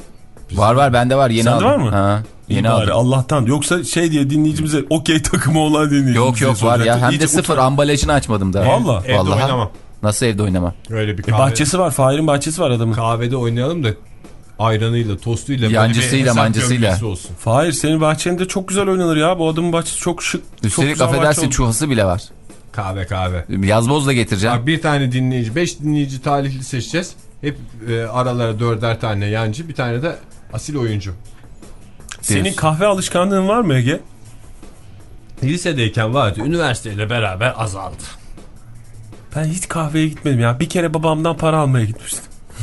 Var var bende var yeni Sende aldım. var mı? Ha, yeni Bari, aldım. Allah'tan. Yoksa şey diye dinleyicimize okey takımı olan dinleyicimize Yok yok var ya hem İyice de sıfır utan- ambalajını açmadım da. Valla. Evde Vallahi. oynamam. Nasıl evde oynamam? Öyle bir E, kahve. bahçesi var. Fahir'in bahçesi var adamın. Kahvede oynayalım da ayranıyla, tostuyla, böyle bir Yancısıyla, hesap mancısıyla. görüntüsü olsun. Fahir senin bahçende çok güzel oynanır ya. Bu adamın bahçesi çok şık. çok Üstelik güzel bahçe affedersin oldu. çuhası bile var. Kahve kahve. Yazboz da getireceğim. Bak bir tane dinleyici, beş dinleyici talihli seçeceğiz. Hep e, aralara dörder tane yancı, bir tane de asil oyuncu. Senin Diyorsun. kahve alışkanlığın var mı Ege? Lisedeyken vardı, üniversiteyle beraber azaldı. Ben hiç kahveye gitmedim ya. Bir kere babamdan para almaya gitmiştim.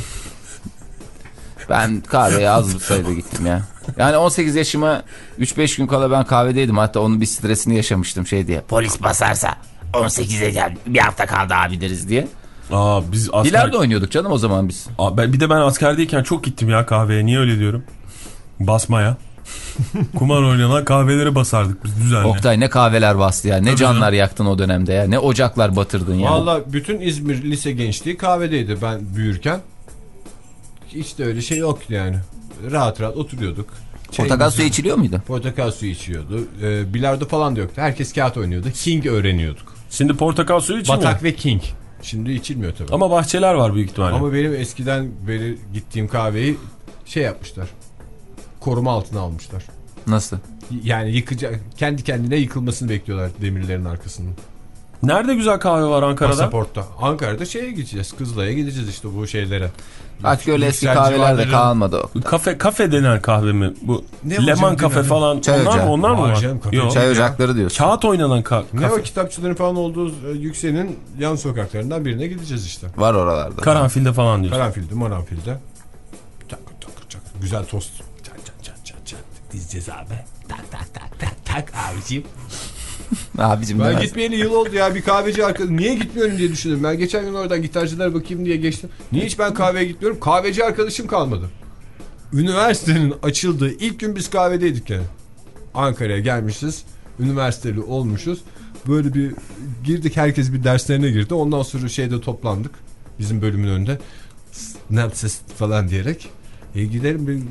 Ben kahveye az bir sayıda gittim ya. Yani on sekiz yaşıma üç beş gün kala ben kahvedeydim. Hatta onun bir stresini yaşamıştım şey diye. Polis basarsa on sekize gel bir hafta kaldı abi deriz diye. Aa biz asker... Bilardo oynuyorduk canım o zaman biz. Aa, ben, bir de ben askerdeyken çok gittim ya kahveye. Niye öyle diyorum? Basmaya. Kumar oynanan kahvelere basardık biz düzenli. Oktay ne kahveler bastı ya. Ne Tabii canlar canım. yaktın o dönemde ya. Ne ocaklar batırdın ya. Valla bütün İzmir lise gençliği kahvedeydi ben büyürken. Hiç de öyle şey yoktu yani. Rahat rahat oturuyorduk. Portakal suyu içiliyor muydu? Portakal suyu içiyordu. Ee, bilardo falan da yoktu. Herkes kağıt oynuyordu. King öğreniyorduk. Şimdi portakal suyu içilmiyor. Batak ve King. Şimdi içilmiyor tabii. Ama bahçeler var büyük ihtimalle. Ama benim eskiden beri gittiğim kahveyi şey yapmışlar. Koruma altına almışlar. Nasıl? Yani yıkacak, kendi kendine yıkılmasını bekliyorlar demirlerin arkasında. Nerede güzel kahve var Ankara'da? Pasaportta. Ankara'da şeye gideceğiz. Kızılay'a gideceğiz işte bu şeylere. Artık öyle eski Yüksel kahveler de civarların- kalmadı. Kafe kafe denen kahve mi? Bu Ne Leman olacak kafe değil mi? falan. Çay onlar ocağı. mı? Onlar mı Aa, var? canım, kafe Yok. Çay ocakları diyorsun. Kağıt oynanan ka Ne kafe. o kitapçıların falan olduğu e, Yüksel'in yan sokaklarından birine gideceğiz işte. Var oralarda. Karanfilde falan diyorsun. Karanfil'de, Maranfil'de. Çak çak çak. Güzel tost. Çak çak çak çak çak. Dizeceğiz abi. Tak tak tak tak tak abiciğim. Abicim Ben demez. gitmeyeli yıl oldu ya, bir kahveci arkadaşım. Niye gitmiyorum diye düşündüm. Ben geçen gün oradan gitarcılara bakayım diye geçtim. Niye hiç ben kahveye gitmiyorum? Kahveci arkadaşım kalmadı. Üniversitenin açıldığı ilk gün biz kahvedeydik yani. Ankara'ya gelmişiz. Üniversiteli olmuşuz. Böyle bir girdik, herkes bir derslerine girdi. Ondan sonra şeyde toplandık. Bizim bölümün önünde. Ne ses falan diyerek. E gidelim bir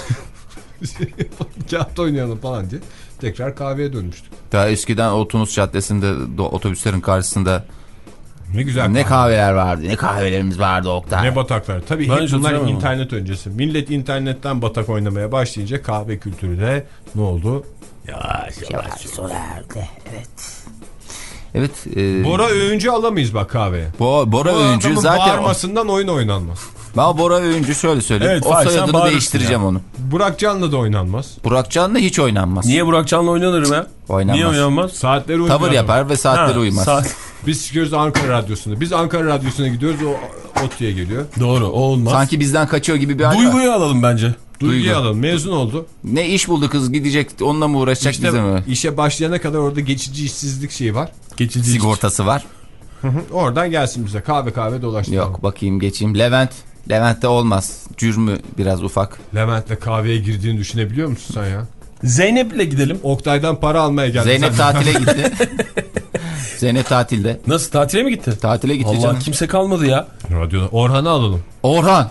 kağıt oynayalım falan diye. Tekrar kahveye dönmüştük. Daha eskiden o Tunus Caddesi'nde do- otobüslerin karşısında Ne güzel ne kahve. kahveler vardı. Ne kahvelerimiz vardı Oktay. Ne bataklar. Tabii Ben hep hiç bunlar hatırlamıyorum. internet öncesi. Millet internetten batak oynamaya başlayınca kahve kültürü de ne oldu? Yavaş yavaş. Evet. Evet. E, Bora Öğüncü alamayız bak kahveye. Bo Bora Bu Öğüncü adamın zaten... bağırmasından oyun oynanmaz. Ben Bora Öğüncü şöyle söyleyeyim. Evet, o Fahir, sen soyadını bağırırsın değiştireceğim ya. onu. Burak Can'la da oynanmaz. Burak Can'la hiç oynanmaz. Niye Burak Can'la oynanır mı? Oynanmaz. Niye oynanmaz? Saatleri uymuyor. Tavır adam. yapar ve saatleri Ha, uymaz. saat- Biz çıkıyoruz Ankara Radyosu'na. Biz Ankara Radyosu'na gidiyoruz, o ODTÜ'ye geliyor. Doğru, o olmaz. Sanki bizden kaçıyor gibi bir hal var. Duyguyu alalım bence. Duygu'yu Duygu. alalım. Mezun oldu. Ne iş buldu kız, gidecek onunla mı uğraşacak İşte bize mi? işe başlayana kadar orada geçici işsizlik şeyi var. Geçici Sigortası var. Oradan gelsin bize kahve kahve dolaştı. Yok bakayım geçeyim. Levent. Levent'te olmaz. Cürmü biraz ufak. Levent'le kahveye girdiğini düşünebiliyor musun sen ya? Zeynep'le gidelim. Oktay'dan para almaya geldi. Zeynep Sen- tatile gitti. Zeynep tatilde. Nasıl, tatile mi gitti? Tatile gitti Allah, canım. kimse kalmadı ya. Radyoda. Orhan'ı alalım. Orhan.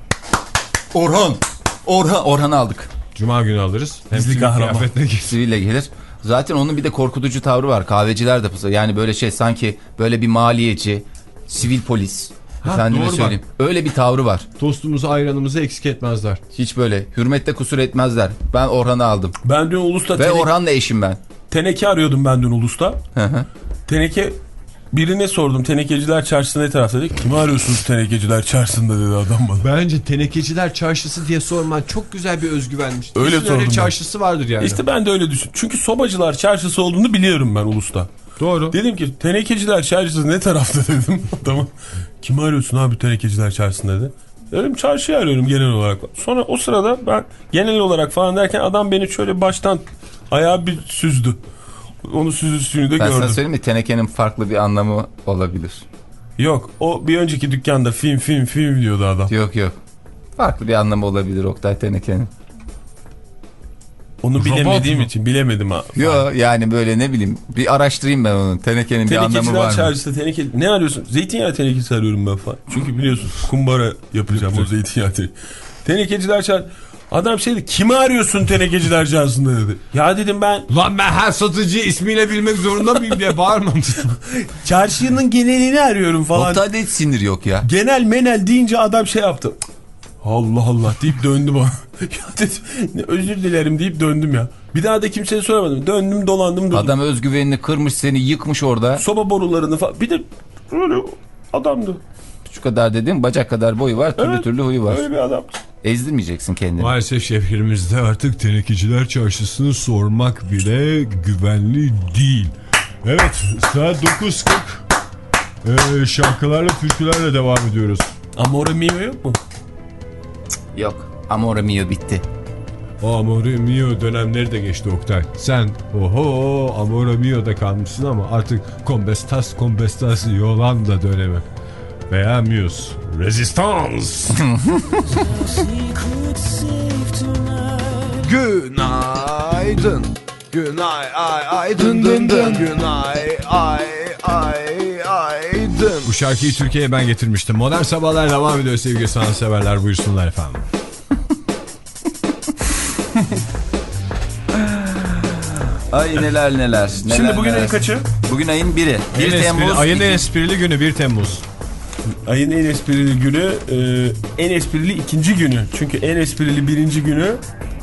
Orhan. Orhan. Orhan'ı aldık. Cuma günü alırız. Hem Gizli sivil kahraman. kıyafetle gir- Siville gelir. Zaten onun bir de korkutucu tavrı var. Kahveciler de pısa. Yani böyle şey, sanki böyle bir maliyeci, sivil polis. Ha, Efendime doğru söyleyeyim. Öyle bir tavrı var. Tostumuzu ayranımızı eksik etmezler. Hiç böyle hürmette kusur etmezler. Ben Orhan'ı aldım. Ben dün Ulus'ta Ve tene- Orhan'la eşim ben. teneke arıyordum ben dün Ulus'ta. Hı hı. Teneke, birine sordum, tenekeciler çarşısı ne tarafta dedi. Kimi arıyorsunuz tenekeciler çarşısında dedi adam bana. Bence tenekeciler çarşısı diye sorman çok güzel bir özgüvenmiş. Öyle Kesin sordum ben. çarşısı vardır yani. İşte ben de öyle düşün. Çünkü sobacılar çarşısı olduğunu biliyorum ben Ulus'ta. Doğru. Dedim ki tenekeciler çarşısı ne tarafta dedim. Tamam. Kimi arıyorsun abi tenekeciler çarşısında dedi. Dedim çarşıyı arıyorum genel olarak. Sonra o sırada ben genel olarak falan derken adam beni şöyle baştan ayağa bir süzdü. Onu süzdüğünü de Ben sana gördüm. söyleyeyim mi? Tenekenin farklı bir anlamı olabilir. Yok, o bir önceki dükkanda film film film diyordu adam. Yok yok. Farklı bir anlamı olabilir Oktay Teneke'nin. Onu Robot bilemediğim mu? için bilemedim ha. Yok yani böyle ne bileyim. Bir araştırayım ben onun. Teneke'nin bir anlamı Tenekeciler var mı? çarşısı teneke... Ne arıyorsun? Zeytinyağı tenekesi arıyorum ben falan. Çünkü biliyorsun kumbara yapacağım o zeytinyağı tenekesi. Tenekeciler çarşısı... Adam şey dedi, kimi arıyorsun tenekeciler çarşısında dedi. Ya dedim ben. Lan ben her satıcıyı ismiyle bilmek zorunda mıyım diye bağırmamıştım. Çarşının genelini arıyorum falan. Oktay'da hiç sinir yok ya. Genel menel deyince adam şey yaptı. Allah Allah deyip döndüm bana. Ya dedim, özür dilerim deyip döndüm ya. Bir daha da kimseye soramadım. Döndüm dolandım durdum. Adam özgüvenini kırmış, seni yıkmış orada. Soba borularını falan. Bir de öyle adamdı. Şu kadar dedim, bacak kadar boyu var, türlü Evet, türlü huyu var. Öyle bir adam. Ezdirmeyeceksin kendini. Maalesef şehrimizde artık tenekeciler çarşısını sormak bile güvenli değil. Evet, saat dokuz kırk. Ee, şarkılarla, türkülerle devam ediyoruz. Amore mio yok mu? Yok. Amore mio bitti. O Amore Mio dönemleri de geçti Oktay. Sen oho Amore Mio'da kalmışsın ama artık Combestas Combestas Yolanda dönemi. Veya Muse. Resistance. Günaydın. Günay ay ay dın dın dın. Günay ay ay ay dın. Bu şarkıyı Türkiye'ye ben getirmiştim. Modern Sabahlar devam ediyor sevgili sanatseverler, buyursunlar efendim. Ay neler neler. neler Şimdi bugün neler. ayın kaçı? Bugün ayın biri. En bir esprili, Temmuz. ayın iki... en esprili günü bir Temmuz. Ayın en esprili günü, e, en esprili ikinci günü. Çünkü en esprili birinci günü.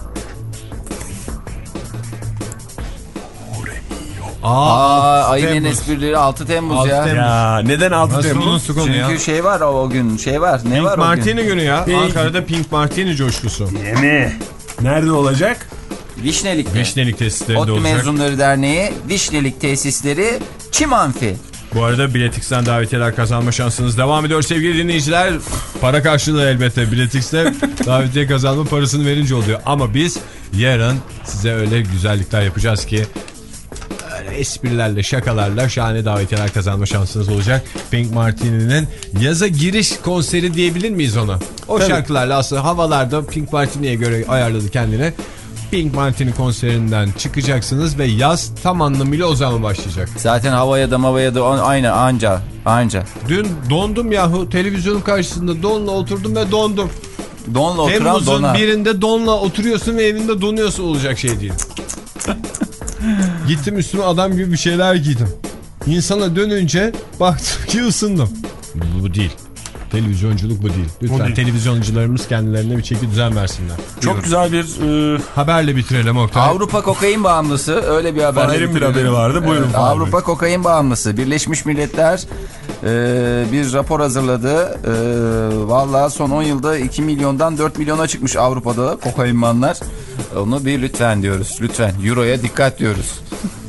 Aa, Aa, ayın en Temmuz. esprili altı Temmuz altı ya. Temmuz. Ya neden altı Nasıl Temmuz? unuttuk onu ya? Çünkü şey var o, o gün şey var. Ne Pink var o Martini gün? günü ya. Pink. Ankara'da Pink Martini coşkusu. Yemi. Nerede olacak? Vişnelik'te. Vişnelik tesislerinde ODTÜ olacak. Mezunları Derneği Vişnelik tesisleri Çim Amfi. Bu arada Biletix'ten davetiyeler kazanma şansınız devam ediyor sevgili dinleyiciler. Para karşılığı elbette. Biletix'te davetiye kazanma parasını verince oluyor. Ama biz yarın size öyle güzellikler yapacağız ki öyle esprilerle, şakalarla şahane davetiyeler kazanma şansınız olacak. Pink Martini'nin yaza giriş konseri diyebilir miyiz ona? O Tabii. şarkılarla aslında havalarda Pink Martini'ye göre ayarladı kendine. Pink Martini konserinden çıkacaksınız ve yaz tam anlamıyla o zaman başlayacak. Zaten havaya da havaya da aynı anca anca. Dün dondum yahu, televizyonun karşısında donla oturdum ve dondum. Donla oturan Temmuz'un dona. birinde donla oturuyorsun ve evinde donuyorsun, olacak şey değil. Gittim üstüme adam gibi bir şeyler giydim. İnsana dönünce baktım ki ısındım. Bu, bu değil. Televizyonculuk bu değil. Lütfen değil. televizyoncularımız kendilerine bir çeki düzen versinler. Çok güzel bir e, Haberle bitirelim Oktay. Avrupa kokain bağımlısı, öyle bir haber. Faner'in bir haberi vardı. Buyurun Evet, Fahir Avrupa kokain bağımlısı. Birleşmiş Milletler e, bir rapor hazırladı. E, Valla son on yılda iki milyondan dört milyona çıkmış Avrupa'da kokainmanlar. Onu bir lütfen diyoruz. Lütfen. Euro'ya dikkat diyoruz.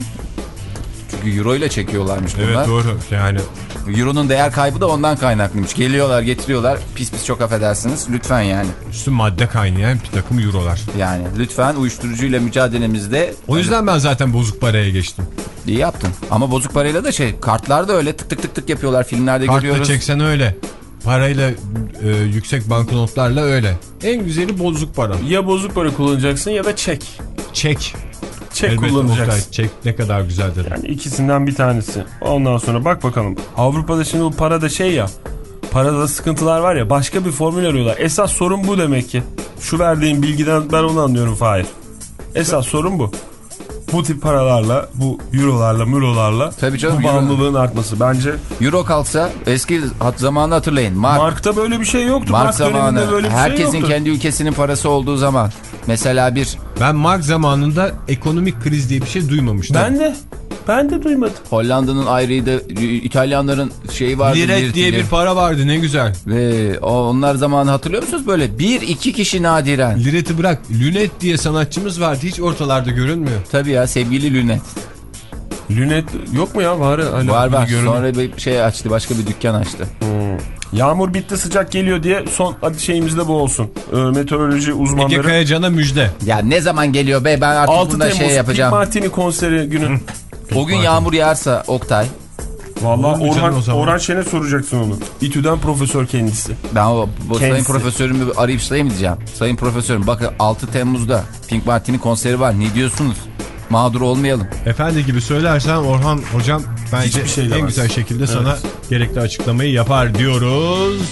Çünkü Euro ile çekiyorlarmış bunlar. Evet doğru yani. Euro'nun değer kaybı da ondan kaynaklıymış. Geliyorlar getiriyorlar. Pis pis çok affedersiniz. Lütfen yani. Üstü madde kaynayan bir takım eurolar. Yani lütfen uyuşturucuyla mücadelemizde. O yüzden ben zaten bozuk paraya geçtim. İyi yaptın. Ama bozuk parayla da şey, kartlar da öyle tık tık tık tık yapıyorlar, filmlerde Kartla görüyoruz. çeksen öyle. Parayla e, yüksek banknotlarla öyle. En güzeli bozuk para. ya bozuk para kullanacaksın ya da çek. Çek. Çek Elbette kullanacaksın. Oktay, çek ne kadar güzel dedim. Yani ikisinden bir tanesi. Ondan sonra bak bakalım. Avrupa'da şimdi bu parada şey ya. Parada sıkıntılar var ya. Başka bir formül arıyorlar. Esas sorun bu demek ki. Şu verdiğim bilgiden ben onu anlıyorum Fahir. Esas sorun bu. Bu tip paralarla, bu eurolarla, mürolarla Tabii canım, bu bağımlılığın artması. Bence Euro kalksa, eski hat zamanı hatırlayın. Mark, Mark'ta böyle bir şey yoktu. Mark Mark zamanı. döneminde böyle bir Herkesin şey yoktu. kendi ülkesinin parası olduğu zaman. Mesela bir Ben Mark zamanında ekonomik kriz diye bir şey duymamıştım. Ben de. Ben de duymadım. Hollanda'nın ayrıydı, İtalyanların şeyi vardı. Liret diye bir para vardı, ne güzel. Ve o, onlar zamanı hatırlıyor musunuz böyle? Bir iki kişi nadiren. Lireti bırak, Lünet diye sanatçımız vardı, hiç ortalarda görünmüyor. Tabii ya, sevgili Lünet. Lünet yok mu ya? Var, hala Var var. görünüyor. Sonra bir şey açtı, başka bir dükkan açtı. Hmm. Yağmur bitti, sıcak geliyor diye son hadi şeyimiz de bu olsun. Ee, meteoroloji Ege uzmanları. Kayacan'a müjde. Ya ne zaman geliyor be, ben artık altı bunda Temmuz şey yapacağım. Pink Martini konseri günü. O gün yağmur yağarsa Oktay. Vallahi Olur mu canım Orhan, o zaman? Orhan Şen'e soracaksın onu. İTÜ'den profesör kendisi. Ben o bu sayın Kendisi. profesörümü arayıp sayayım diyeceğim. Sayın profesörüm, bakın altı Temmuz'da Pink Martini konseri var. Ne diyorsunuz? Mağdur olmayalım. Efendi gibi söylersen Orhan hocam bence Hiçbir şey en demez. güzel şekilde Evet. sana gerekli açıklamayı yapar diyoruz.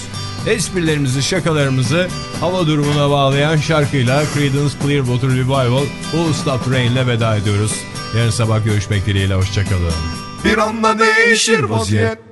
Esprilerimizi, şakalarımızı hava durumuna bağlayan şarkıyla Creedence Clearwater Revival Won't Stop Rain'le veda ediyoruz. Yarın sabah görüşmek dileğiyle, hoşçakalın. Bir anda değişir vaziyet.